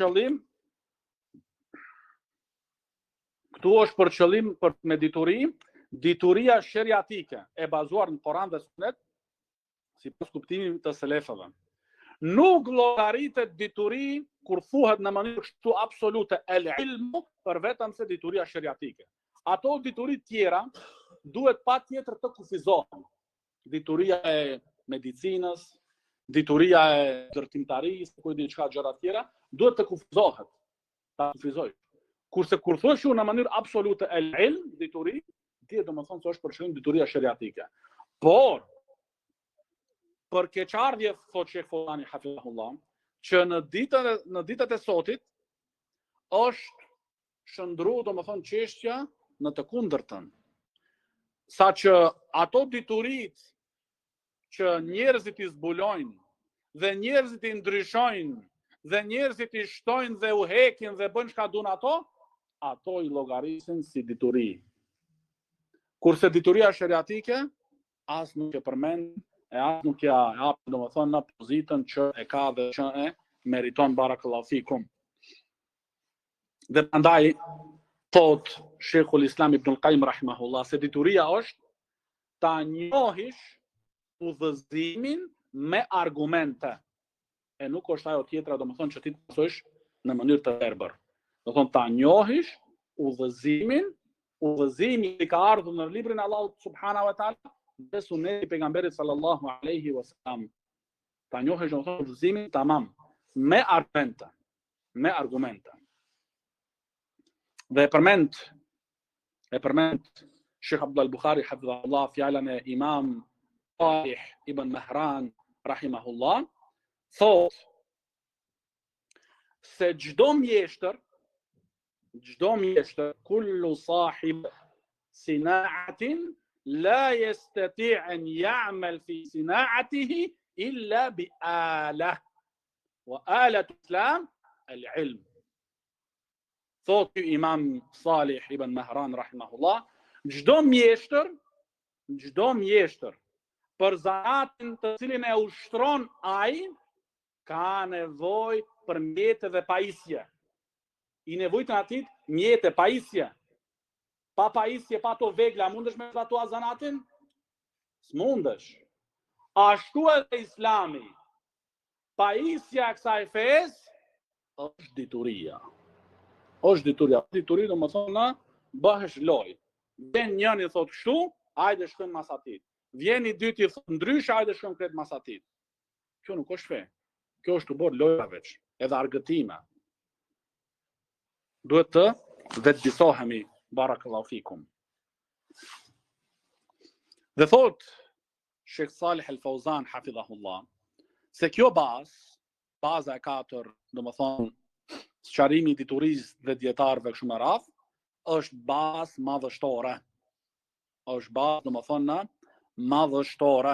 qëllim me dituria sheriatike e bazuar në Koran dhe Sunet, sipas kuptimit të selefëve. Nuk llogaritet dituri kur thuhet në mënyrë kështu absolute el-ilmu për vetëm se dituria sheriatike. Ato dituri tjera duhet patjetër të kufizohen. Dituria e medicinës, dituria e ndërtimtarisë, ku diçka gjëra tjera, duhet të kufizohet. Ta kufizoj. Kurse kur thosh në mënyrë absolute el-ilm, dituri, ti domethënë se është për qëllim dituria sheriatike. Por për keqardhje, thotë Sheikh Fawzani hafidhahullah, që në ditët e sotit është shndruar domethënë çështja në të kundërtën. Saqë ato diturit që njerëzit i zbulojnë dhe njerëzit i ndryshojnë dhe njerëzit i shtojnë dhe u hekin dhe bëjnë çka duan ato i llogarisin si dituri. Kurse dituria sheriatike as nuk e përmend e as nuk ja hap domethënë në pozitën që e ka dhe që e meriton barakallahu fikum. Dhe prandaj thot Sheikhul Islam Ibn al-Qayyim rahimahullah se dituria është ta njohish udhëzimin me argumente. E nuk është ajo tjetra domethënë që ti të pasosh në mënyrë të verbër. Do thonë ta njohish udhëzimin, udhëzimi i ka ardhur në librin e Allahut subhanahu wa taala dhe suneti i pejgamberit sallallahu alaihi wasallam. Ta njohësh domethënë udhëzimin tamam me argumente. Dhe e përmend Sheikh Abdullah al-Bukhari hafidhahullah fjalën e Imam Salih ibn Mahran rahimahullah, thot se çdo mjeshtër, kullu sahib sina'atin la yastati' an ya'mal fi sina'atihi illa bi alah. Wa alatu islam al-ilm. Thot Imam Salih ibn Mahran rahimahullah, çdo mjeshtër për zanatin të cilin e ushtron ai ka nevojë për mjete dhe pajisje. I nevojtë atit mjete, pajisje. Pa pajisje, pa to vegla, mundesh me ato zanatin? S'mundesh. Ashtu edhe Islami. Pajisja e kësaj fesë është dituria. Dituria do më thonë na bëhesh loj. Vjen njëri thot kështu, hajde shkojmë mas atit. Vjen i dyti thot ndryshe, hajde shkojmë kret mas atit. Kjo nuk është fe. Kjo është të bërë lojra veç, edhe argëtime. Duhet të vetëdijsohemi, barakallahu fikum. Dhe thot Sheikh Salih al-Fawzan hafidhahullah, se kjo baza e katër, do më thonë, sqarimi i diturisë dhe dietarëve kështu me radhë, është bazë madhështore. Është bazë, do më thonë, madhështore.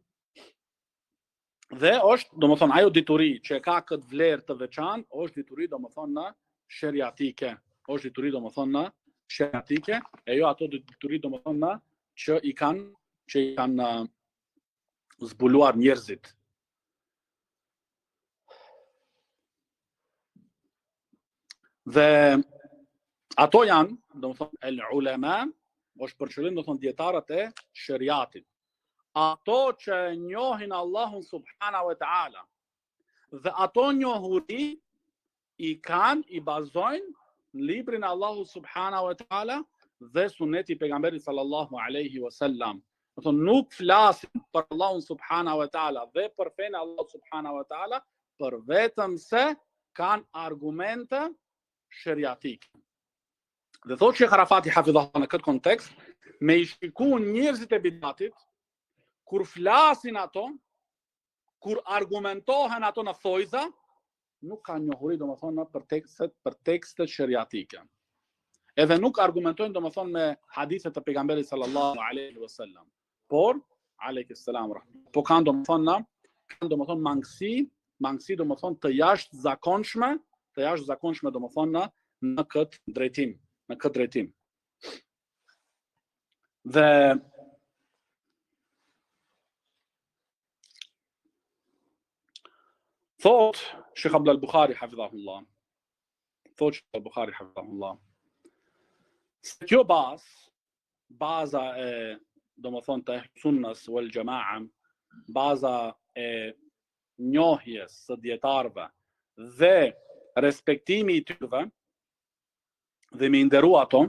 Dhe është, do më thonë, ajo dituri që ka këtë vlerë të veçantë, është dituri, do më thonë, sheriatike. Është dituri, do më thonë, sheriatike, e jo ato dituri, do më thonë, që i kanë zbuluar njerëzit. Dhe ato janë, do më thonë, el-ulema, është për qëllim, do më thonë, dietarët e sheriatit. Ato që njohin Allahun subhanahu wa ta'ala. Dhe ato njohuri i bazojnë në librin Allahu subhanahu wa ta'ala dhe suneti pejgamberit sallallahu alaihi wasallam. Do thonë nuk flasin për Allahun subhanahu wa ta'ala dhe për fenë Allahu subhanahu wa ta'ala për vetëm se kanë argumente sheriatike. Dhe thotë Sheikh Arafati hafidhahullah në këtë kontekst, me i shiku njerëzit e bidatit, kur flasin ato, kur argumentohen ato në thojza, nuk ka njohuri, do më thonë, për tekstet sheriatike. Edhe nuk argumentojnë, do më thonë, me hadithet të pejgamberit sallallahu alaihi wasallam. Por, alaihi salam, po kanë, do më thonë, mangësi mangësi do më thonë të jashtëzakonshme do më thonë në këtë drejtim. Dhe thot Sheikh Abdul Bukhari hafidhahullah, se kjo baza e do më thonë të sunnës wal jamaa, baza e njohjes së dietarëve dhe respektimi i tyre dhe me nderu ato,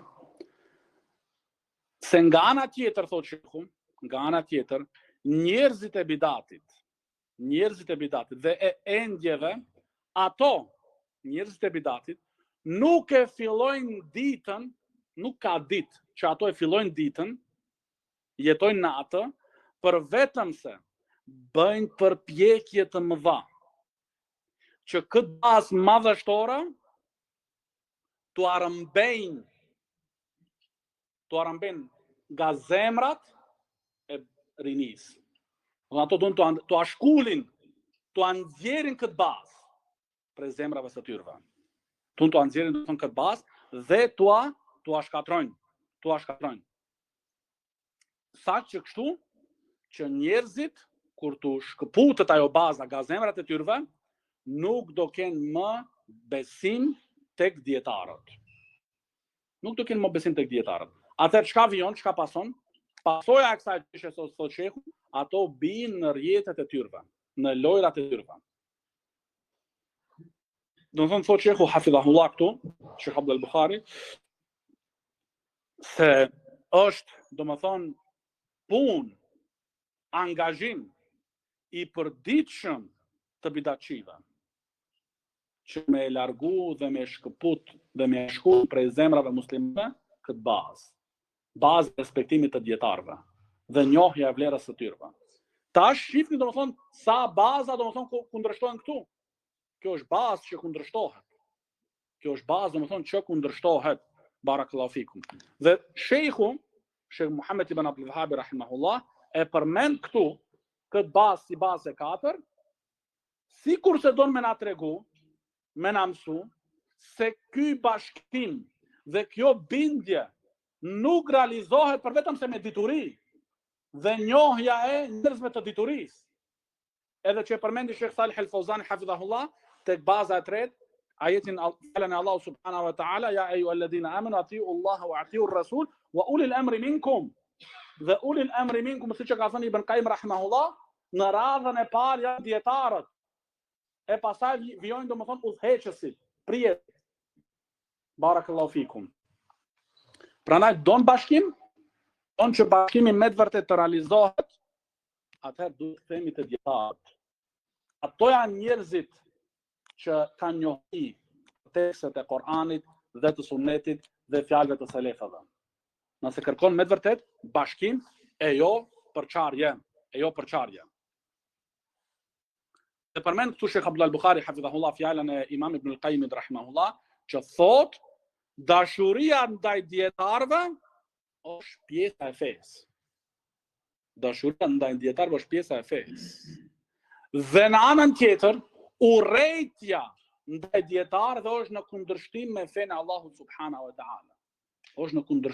se nga ana tjetër, thot Sheikhu, nga ana tjetër, njerëzit e bidatit dhe e endjeve, ato njerëzit e bidatit nuk e fillojnë ditën, nuk ka ditë që ato e fillojnë ditën, jetojnë në atë, për vetëm se bëjnë përpjekje të mëdha që këtë bazë madhështore tu arëmbejnë nga zemrat e rinis. Ato duan tu ashkullin, tu anxjerin këtë bazë prej zemrave së tyrve. Tu anxjerin këtë bazë dhe tu ashkatrojnë. Sa që kështu që njerëzit kur tu shkëputet ajo baza nga zemrat e tyrve, nuk do kenë më besim tek dietarët. Atëherë çka vijon, çka pason? Pasoja e kësaj që thot shehu, ato bijnë në rrjetet e tyrve, në lojrat e tyrve. Do të thonë thot shehu hafidhahullah këtu, Sheikh Abdul Bukhari, se është, do më thonë, punë, angazhim i përditshëm të bidatçive, që me largu dhe me shkëput dhe me shku prej zemrave muslimëve këtë bazë respektimit të dietarëve dhe njohja e vlerës së tyre. Tash shifni do më thonë sa baza do më thonë kundërshtohen këtu. Kjo është bazë që kundërshtohet. Barakallahu fikum. Dhe Sheikh Muhammad ibn Abdul Wahhab rahimahullah e përmend këtu këtë bazë si bazë e 4, sikur se don me na tregu, me na mësu se ky bashkim dhe kjo bindje nuk realizohet për vetëm se me dituri dhe njohja e njerëzve të diturisë. Edhe që e përmendi Sheikh Salih al-Fawzani hafidhahullah tek baza e 3, ajetin fjalën e Allahu subhanahu wa taala, ya ayyuhalladhina amanu atiu Allah wa atiu ar-rasul wa ulil amri minkum. Dhe ulil amri minkum, siç e ka thënë Ibn Qayyim rahimahullah, në radhën e parë janë dietarët. E pastaj vijojnë domethënë udhëheqësit, prijet. Barakallahu fikum. Prandaj don bashkim, don që bashkimi me të vërtetë të realizohet, atëherë duhet të themi të dietarët. Ato janë njerëzit që kanë njohuri tekstet e Koranit dhe të Sunetit dhe fjalëve të selefëve. Nëse kërkon me të vërtet bashkim e jo përçarje. Dhe përmend këtu Sheikh Abdul Bukhari hafidhahullah fjalën e Imam Ibn al-Qayyim rahimahullah, që thot dashuria ndaj dietarëve është pjesa e fesë. Dhe në anën tjetër, urrejtja ndaj dietarëve është në kundërshtim me fenë Allahut subhanahu wa taala. Është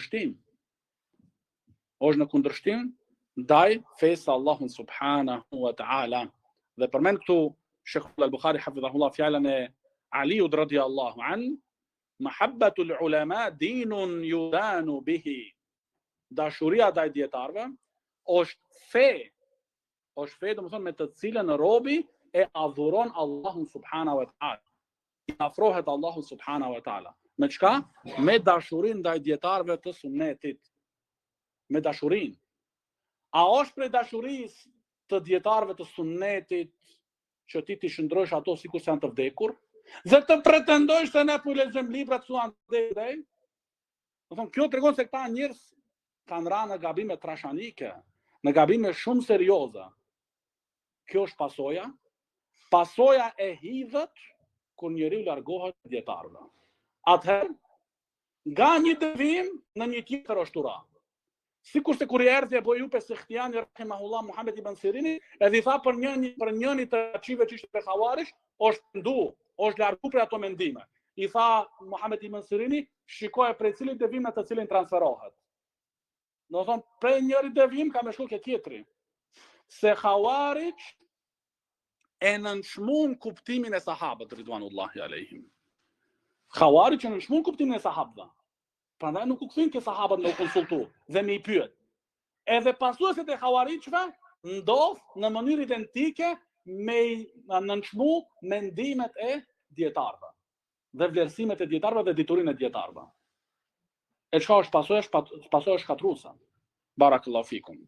në kundërshtim ndaj fesë Allahut subhanahu wa taala. Dhe përmend këtu Sheikh al-Bukhari hafidhahullah fjalën e Aliut radhiyallahu an, mahabbatul ulama dinun yudanu bihi. Dashuria ndaj dietarëve është fe, do të thonë me të cilën robi e adhuron Allahun subhanahu wa taala. I afrohet Allahun subhanahu wa taala. Me çka? Me dashurinë ndaj dietarëve të Sunetit. Me dashurinë. A është prej dashurisë të dietarëve të Sunetit që ti t'i shndrosh ato sikur se janë të vdekur? Dhe të pretendojsh se ne po lexojmë libra të suan deri? Do thonë kjo tregon se këta njerëz kanë rënë në gabime trashanike, në gabime shumë serioze. Kjo është pasoja e hidhët kur njeriu largohet dietarëve. Atëherë, nga një devim në një tjetër është ura. Sikur se kur i erdhi Ebu Ejup Sikhtiani rahimahullah Muhammed ibn Sirini, edhe I tha për njëni të qive që ishte pe Hawarish, është largu për ato mendime. I tha Muhammed ibn Sirini, shikoj prej cilit devim në të cilin transferohet. Do thonë, prej njëri devim ka me shku ke tjetri. Se Hawarish e nënshmun kuptimin e sahabët, ridwanullahi alejhim. Hawarish e nënshmun kuptimin e sahabëve. Prandaj nuk u kthin ke sahabët me u konsultu dhe me I pyet. Edhe pasuesit e Hawarichve ndodh në mënyrë identike me nënshmu mendimet e dietarëve dhe vlerësimet e dietarëve dhe diturinë e dietarëve. E çka është pasojë shkatruese. Barakallahu fikum.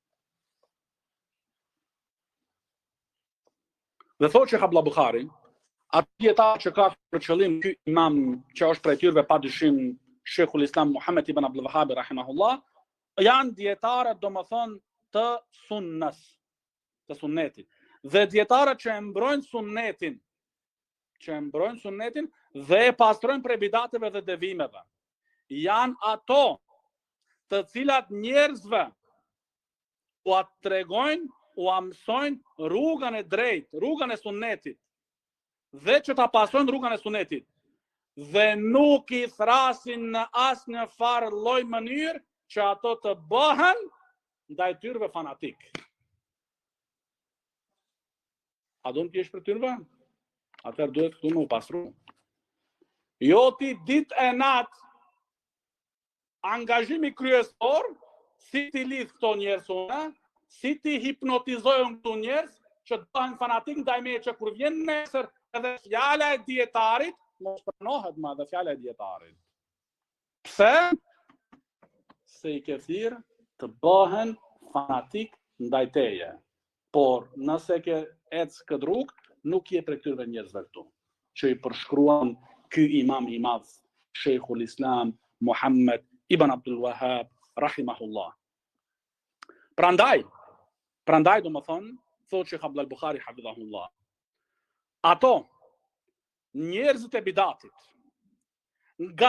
Dhe thotë që Abdullah Bukhari, atë dietar që ka për qëllim ky imam që është prej tyre padyshim Sheikhul Islam Muhammad ibn Abdul Wahhab rahimahullah, janë dietarët domethënë të sunnes, të sunnetit. Dhe dietarët që e mbrojnë sunnetin, dhe e pastrojnë prej bidateve dhe devimeve. Janë ato të cilat njerëzve u tregojnë, u mësojnë rrugën e drejtë, rrugën e sunnetit, dhe që ta pasojnë rrugën e sunnetit. Dhe nuk I thrasin në asnjë farë lloj mënyrë që ato të bëhen ndaj tyrve fanatik. A do të jesh për tyrve? Atëherë duhet këtu më u pastru. Jo ti ditë e natë angazhimi kryesor, si ti lidh këto njerëzona, si ti hipnotizojnë këto njerëz që bëhen fanatik ndaj meje që kur vjen nesër edhe fjala e dietarit mos pranohet ma dhe fjala e dietarit. Pse? Se I ke thirrë të bëhen fanatik ndaj teje. Por nëse ke ecë këtë rrugë, nuk je për këtyre njerëzve këtu, që I përshkruan ky imam I madh, Sheikhul Islam Muhammed ibn Abdul Wahhab rahimahullah. Prandaj domethënë, thotë Sheikh Abdullah Bukhari hafidhahullah. Ato njerëzit e bidatit, nga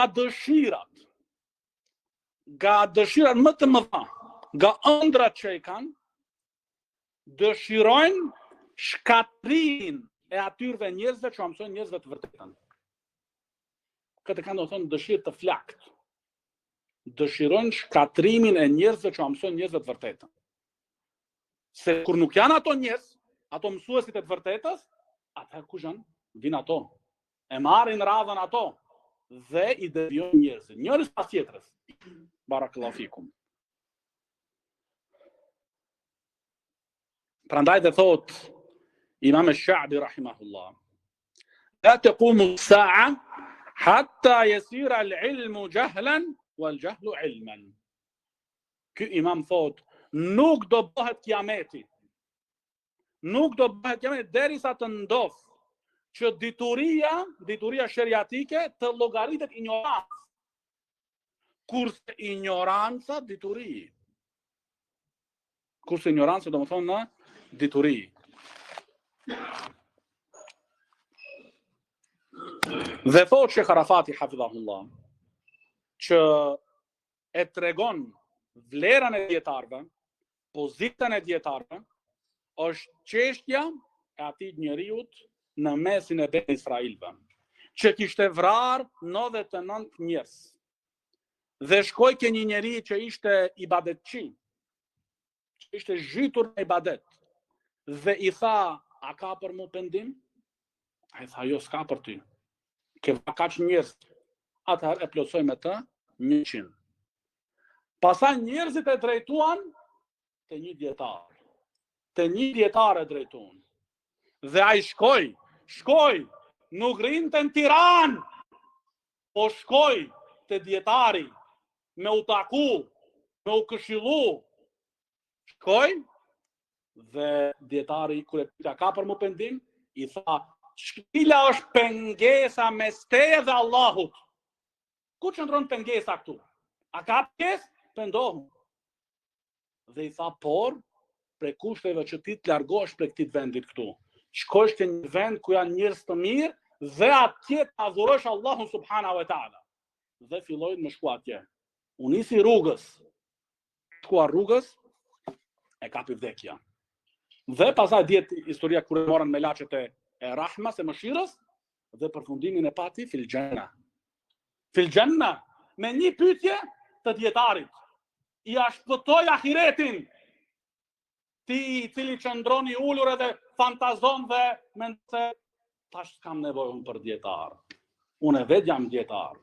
dëshirat më të mëdha, nga ëndrat që I kanë, dëshirojnë shkatrimin e atyre njerëzve që mësojnë njerëzve të vërtetën. Këtë kanë do thonë dëshirë të flakt. Dëshirojnë shkatrimin e njerëzve që mësojnë njerëzve të vërtetën. Se kur nuk janë ato njerëz, ato mësuesit e të vërtetës, atëherë kush janë? Vinë ato. E marrin radhën ato dhe I devijojnë njerëzit. Njërës pas tjetrës. Barakallahu fikum. Prandaj dhe thot Imam Sha'bi rahimahullah, la taqumu as-sa'a hatta yasira al-ilmu jahlan wal-jahlu ilman. Ky imam thot, nuk do bëhet kiameti. Nuk do bëhet kiameti derisa të ndodh që dituria sheriatike të llogaritet ignorancë. Kurse ignoranca dituri. Kurse ignoranca do të thonë në dituri. Dhe thot Sheikh Arafati hafidhahullah që e tregon vlerën e dietarëve, pozitën e dietarëve, është çështja e atij njeriut në mesin e Ben Israilve, që kishte vrarë 99 njerëz. Dhe shkoi ke një njeri që ishte ibadetçi, që ishte zhytur në ibadet, dhe I tha, a ka për mu pendim? A I tha, jo, s'ka për ty. Ke kaq njerëz. Atëherë e plotsoj me të 100. Pastaj njerëzit e drejtuan te një dietar. Te një dietar e drejtuan. Dhe ai shkoi, nuk rinte në Tiranë, po shkoi te dietari me u taku, me u këshillu. Shkoi dhe dietari kur e pyeta ka për mu pendim, I tha, cila është pengesa mes teje dhe Allahut? Ku qëndron pengesa këtu? A ka pengesë? Pendohu. Dhe I tha, por prej kushteve që ti të largohesh prej këtij vendit këtu. Shkosh te një vend ku janë njerëz të mirë dhe atje të adhurosh Allahun subhanahu wa taala. Dhe filloi të shku atje. U nisi rrugës shkuar rrugës, e kapi vdekja. Dhe pastaj dihet historia kur e morën me laçet e rahmas, e mëshirës, dhe përfundimin e pati fil janna. Fil janna, me një pyetje të dietarit. I shpëtoi ahiretin. Ti i cili qëndron i ulur edhe fantazon dhe mendon se tash kam nevojë për dietar. Unë vetë jam dietar.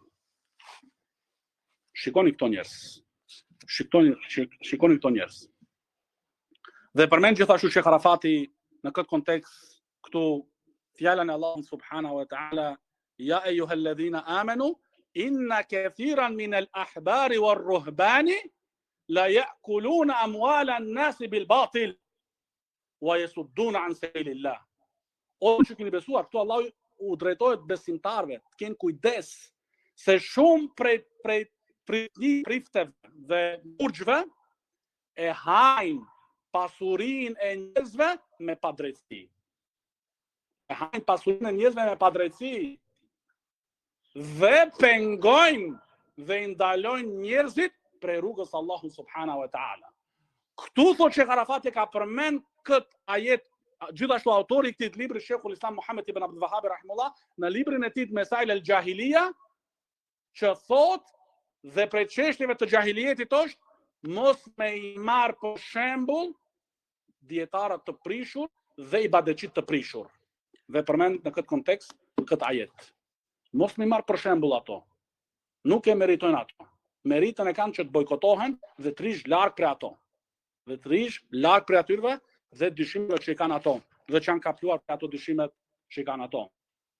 Shikoni këto njerëz. Shikoni këto njerëz. Dhe përmend gjithashtu Sheikh Arafati në këtë kontekst këtu fjalën e Allahut subhanahu wa ta'ala, ya ayyuhalladhina amanu inna kathiran min al-ahbari war-ruhbani la ya'kuluna amwala an-nas bil-batil wa yasudduna an sabilillah. O që keni besuar, këtu Allahu u drejtohet besimtarëve, të kenë kujdes se shumë prej prifteve dhe burgjve e hajnë pasurinë e njerëzve me padrejtësi. E hajnë pasurinë e njerëzve me padrejtësi dhe pengojnë dhe ndalojnë njerëzit prej rrugës Allahu subhanahu wa ta'ala. Këtu thotë Sheikh Arafati ka përmend këtë ajet, gjithashtu autori i këtij libri Sheikhul Islam Muhammad ibn Abdul Wahhab rahimullah në librin e tij Mesail al-Jahiliya, që thotë dhe prej çështjeve të jahiliyetit është mos me i marr për shembull dietarët të prishur dhe ibadetçit të prishur. Dhe përmend në këtë kontekst këtë ajet. Mos me i marr për shembull ato. Nuk e meritojnë ato. Meritën e kanë që të bojkotohen dhe të rish larg prej ato. Dhe të rish larg prej atyre dhe dyshimet që i kanë ato, dhe që janë kapluar për ato dyshimet që i kanë ato.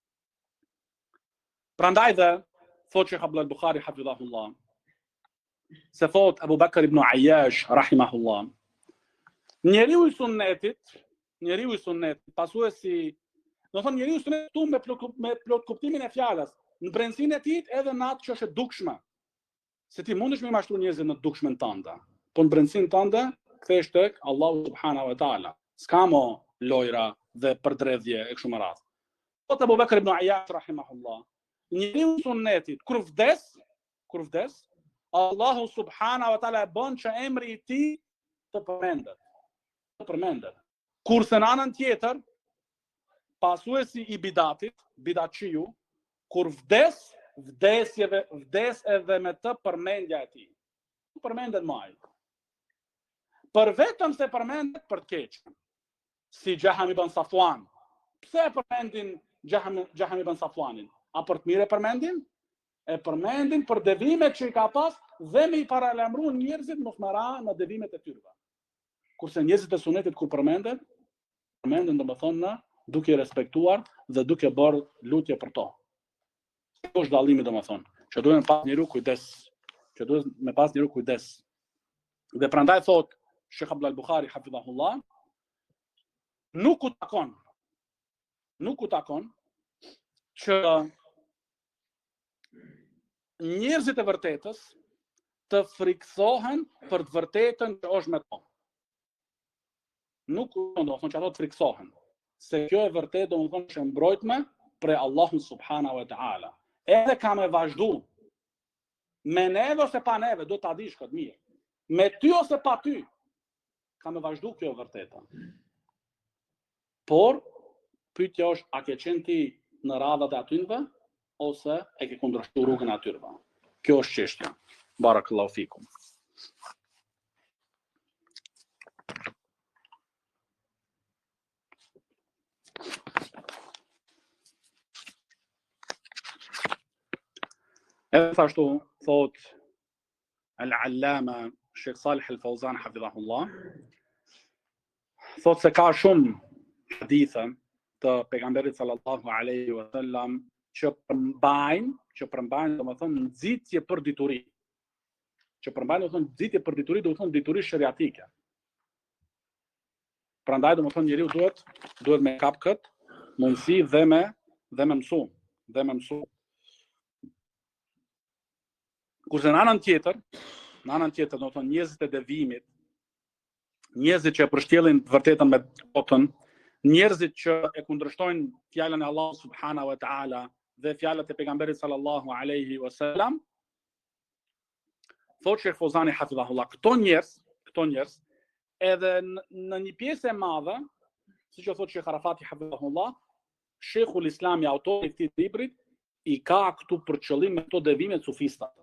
Prandaj dhe, thot Sheikh Abdullah al-Bukhari, hafidhahullah, se thot Abu Bakr ibn Ayyash, rahimahullah, njeriu i sunnetit, pasuesi, do thonë njeriu i sunnetit tu me plot kuptimin e fjalës, në brendësinë e tij edhe në atë që është e dukshme. Se ti mundesh me mashtruar njerëzit në dukshmen tënde, po në brendësinë tënde kthesh tek Allahu subhanahu wa ta'ala. S'ka mo lojra dhe përdredhje e kështu me radhë. Po Abu Bakr ibn Ayyash rahimahullah, njeriu i sunnetit kur vdes, Allahu subhanahu wa ta'ala bën që emri i tij të përmendet. Kurse në anën tjetër, pasuesi i bidatit, bidatçiu, kur vdes edhe me të përmendja e tij. Nuk përmendet më ai. Për vetëm se përmendet për të keq. Si Jaham ibn Safwan. Pse e përmendin Jaham ibn Safwanin? A për të mirë e përmendin? E përmendin për devimet që i ka pas dhe me i paralajmëruan njerëzit mos më ra në devimet e tyre. Kurse njerëzit e sunetit kur përmenden domethënë në duke respektuar dhe duke bërë lutje për to. Kjo është dallimi domethënë, që duhet me pas njeriu kujdes. Dhe prandaj thot Sheikh Abdullah al-Bukhari hafidhahullah, nuk u takon që njerëzit e vërtetës të friksohen për të vërtetën që është me to. Nuk do të thonë që ato të friksohen, se kjo e vërtetë do të thonë që mbrojtme prej Allahut subhanahu wa ta'ala. Edhe ka me vazhdu, me neve ose pa neve, do ta dish këtë mirë. Me ty ose pa ty, ka me vazhdu kjo e vërteta. Por, pyetja është, a ke qenë ti në radhat e atyre, ose e ke kundërshtuar rrugën e atyre? Kjo është çështja. Barakallahu fikum. Edhe ashtu thot al-Allama Sheikh Salih al-Fawzan hafidhahullah, thot se ka shumë hadithe të pejgamberit sallallahu alaihi wasallam që përmbajnë domethënë nxitje për dituri. Që përmbajnë domethënë nxitje për dituri, domethënë dituri shariatike. Prandaj domethënë njeriu duhet me kap kët mundësi dhe me mësu. Kurse në anën tjetër, domethënë njerëzit e devimit, njerëzit që e përshtyllin të vërtetën me kotën, njerëzit që e kundërshtojnë fjalën e Allahut subhanahu wa ta'ala dhe fjalët e pejgamberit sallallahu alaihi wasallam, thotë Sheikh Fawzani hafidhahullah, këto njerëz këto njerëz, edhe në një pjesë e madhe, siç e thotë Sheikh Arafati hafidhahullah, Sheikhul Islami, autori i këtij libri, i ka këtu për qëllim me këto devime sufistat.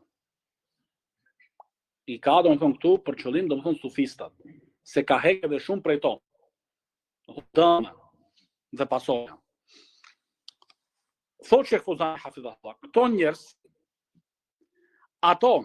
I ka domethënë këtu për qëllim domethënë sufistat, se ka heqë edhe shumë prej to. Dëme dhe pasoja. Thotë Sheikh Fauzan hafidhahullah, këto njerëz ato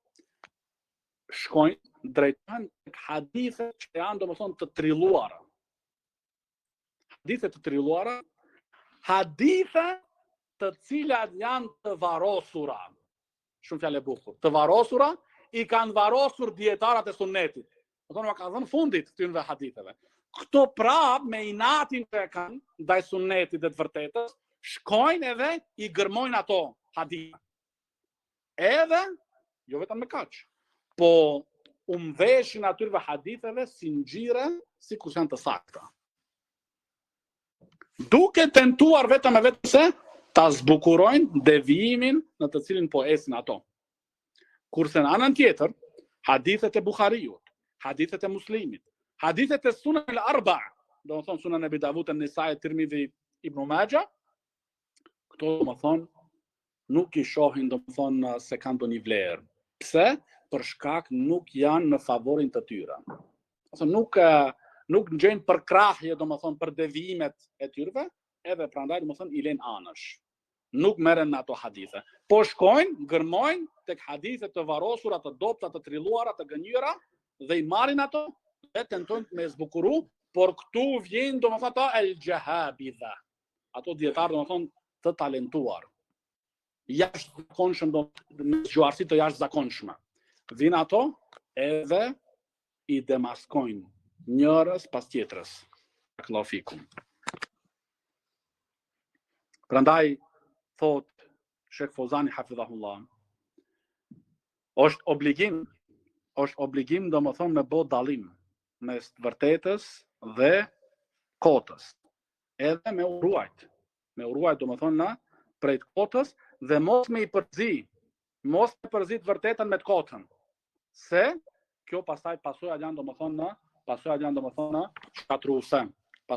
shkojnë drejtohen tek hadithe që janë domethënë të trilluara. Hadithe të trilluara, hadithe të cilat janë të varosura. Shumë fjalë e bukur. Të varosura i kanë varosur dietarët e sunnetit. Do thonë ka dhënë fundit këtyre haditheve. Këto prap me inatin që kanë ndaj sunnetit dhe të vërtetës, shkojnë edhe i gërmojnë ato hadithe. Edhe jo vetëm me kaq, po umveshin atyre haditheve si ngjire, sikur janë të sakta. Duke tentuar vetëm e vetëm se ta zbukurojnë devijimin në të cilin po esin ato. Kurse në anën tjetër, hadithet e Buhariut, hadithet e Muslimit, hadithet e Sunan al-Arba', do të thonë Sunan Abi Davud, Nisai, Tirmidhi, Ibn Majah, këto do të thonë nuk i shohin do të thonë se kanë ndonjë vlerë. Pse? Për shkak nuk janë në favorin të tyre. Ose nuk ngjejnë për krahje do të thonë për devijimet e tyre, edhe prandaj do të thonë i lënë anësh. Nuk merren në ato hadithe. Po shkojnë, gërmojnë tek hadithe të varosura, të dobta, të trilluara, të gënjura dhe i marrin ato dhe tentojnë me zbukuru, por këtu vjen domethënë ato el-jahabidha. Ato dietar domethënë të talentuar. Jashtëzakonshëm në zgjuarsi të jashtëzakonshme. Vinë ato edhe i demaskojnë njërës pas tjetrës. Allahu fikum. Prandaj thot Sheikh Fauzani hafidhahullah, është obligim domethënë me bë dallim mes të vërtetës dhe kotës. Edhe me uruajt domethënë na prej kotës dhe mos me i përzi të vërtetën me të kotën. Se kjo pastaj pasojat janë domethënë shkatruese.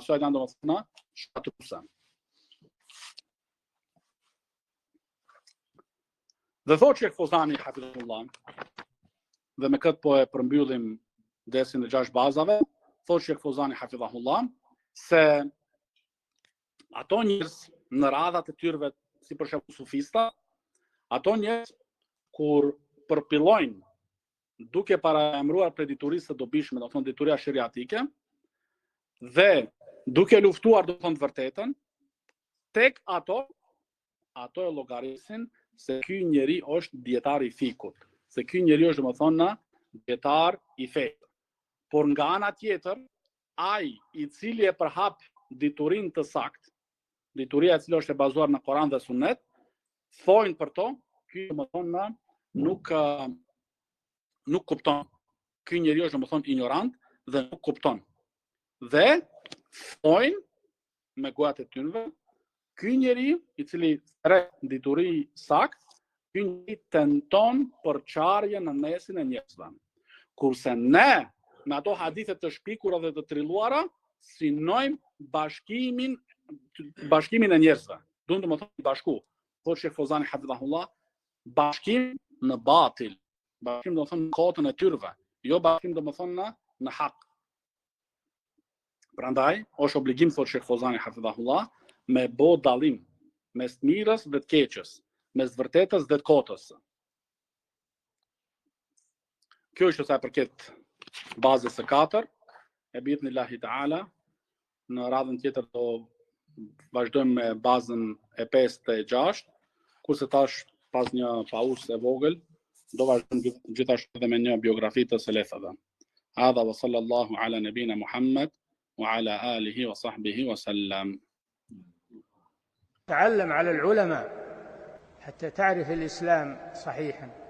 Dhe thotë Sheikh Fauzani hafidhahullah, dhe me këtë po e përmbyllim dersin e 6 bazave, thotë Sheikh Fauzani hafidhahullah se ato njerëz në radhat e tyre, si për shembull sufista, ato njerëz kur përpillojnë duke paraemëruar për diturisë të dobishme, do të thonë dituria sheriatike, dhe duke luftuar do të thonë vërtetën, tek ato e llogarisin se ky njeri është dietar i fikut, se ky njeri është domethënë dietar i fetë. Por nga ana tjetër, ai i cili e përhap diturinë të saktë, dituria e cila është e bazuar në Koran dhe Sunet, thojnë për to, ky domethënë nuk kupton. Ky njeri është domethënë ignorant dhe nuk kupton. Dhe thojnë me gojat e tyre, ky njeri i cili thret dituri sakt, ky njeri tenton përçarje në mesin e njerëzve. Kurse ne me ato hadithe të shpikura dhe të trilluara synojmë bashkimin e njerëzve. Duhet të më thonë bashku. Po Sheikh Fauzani hafidhahullah, bashkim në batil, bashkim do të thonë në kotën e tyre, jo bashkim do të thonë në hak. Prandaj, është obligim thotë Sheikh Fauzani hafidhahullah, me bë dallim mes të mirës dhe të keqës, mes të vërtetës dhe të kotës. Kjo është sa i përket bazës së 4, e bi'idhnillahi ta'ala, në radhën tjetër do vazhdojmë me bazën e 5 dhe e 6, kurse tash pas një pauzë e vogël do vazhdojmë gjithashtu edhe me një biografi të selefëve. Hadha wa sallallahu ala nabina Muhammad wa ala alihi wa sahbihi wa sallam. تعلم على العلماء حتى تعرف الإسلام صحيحا.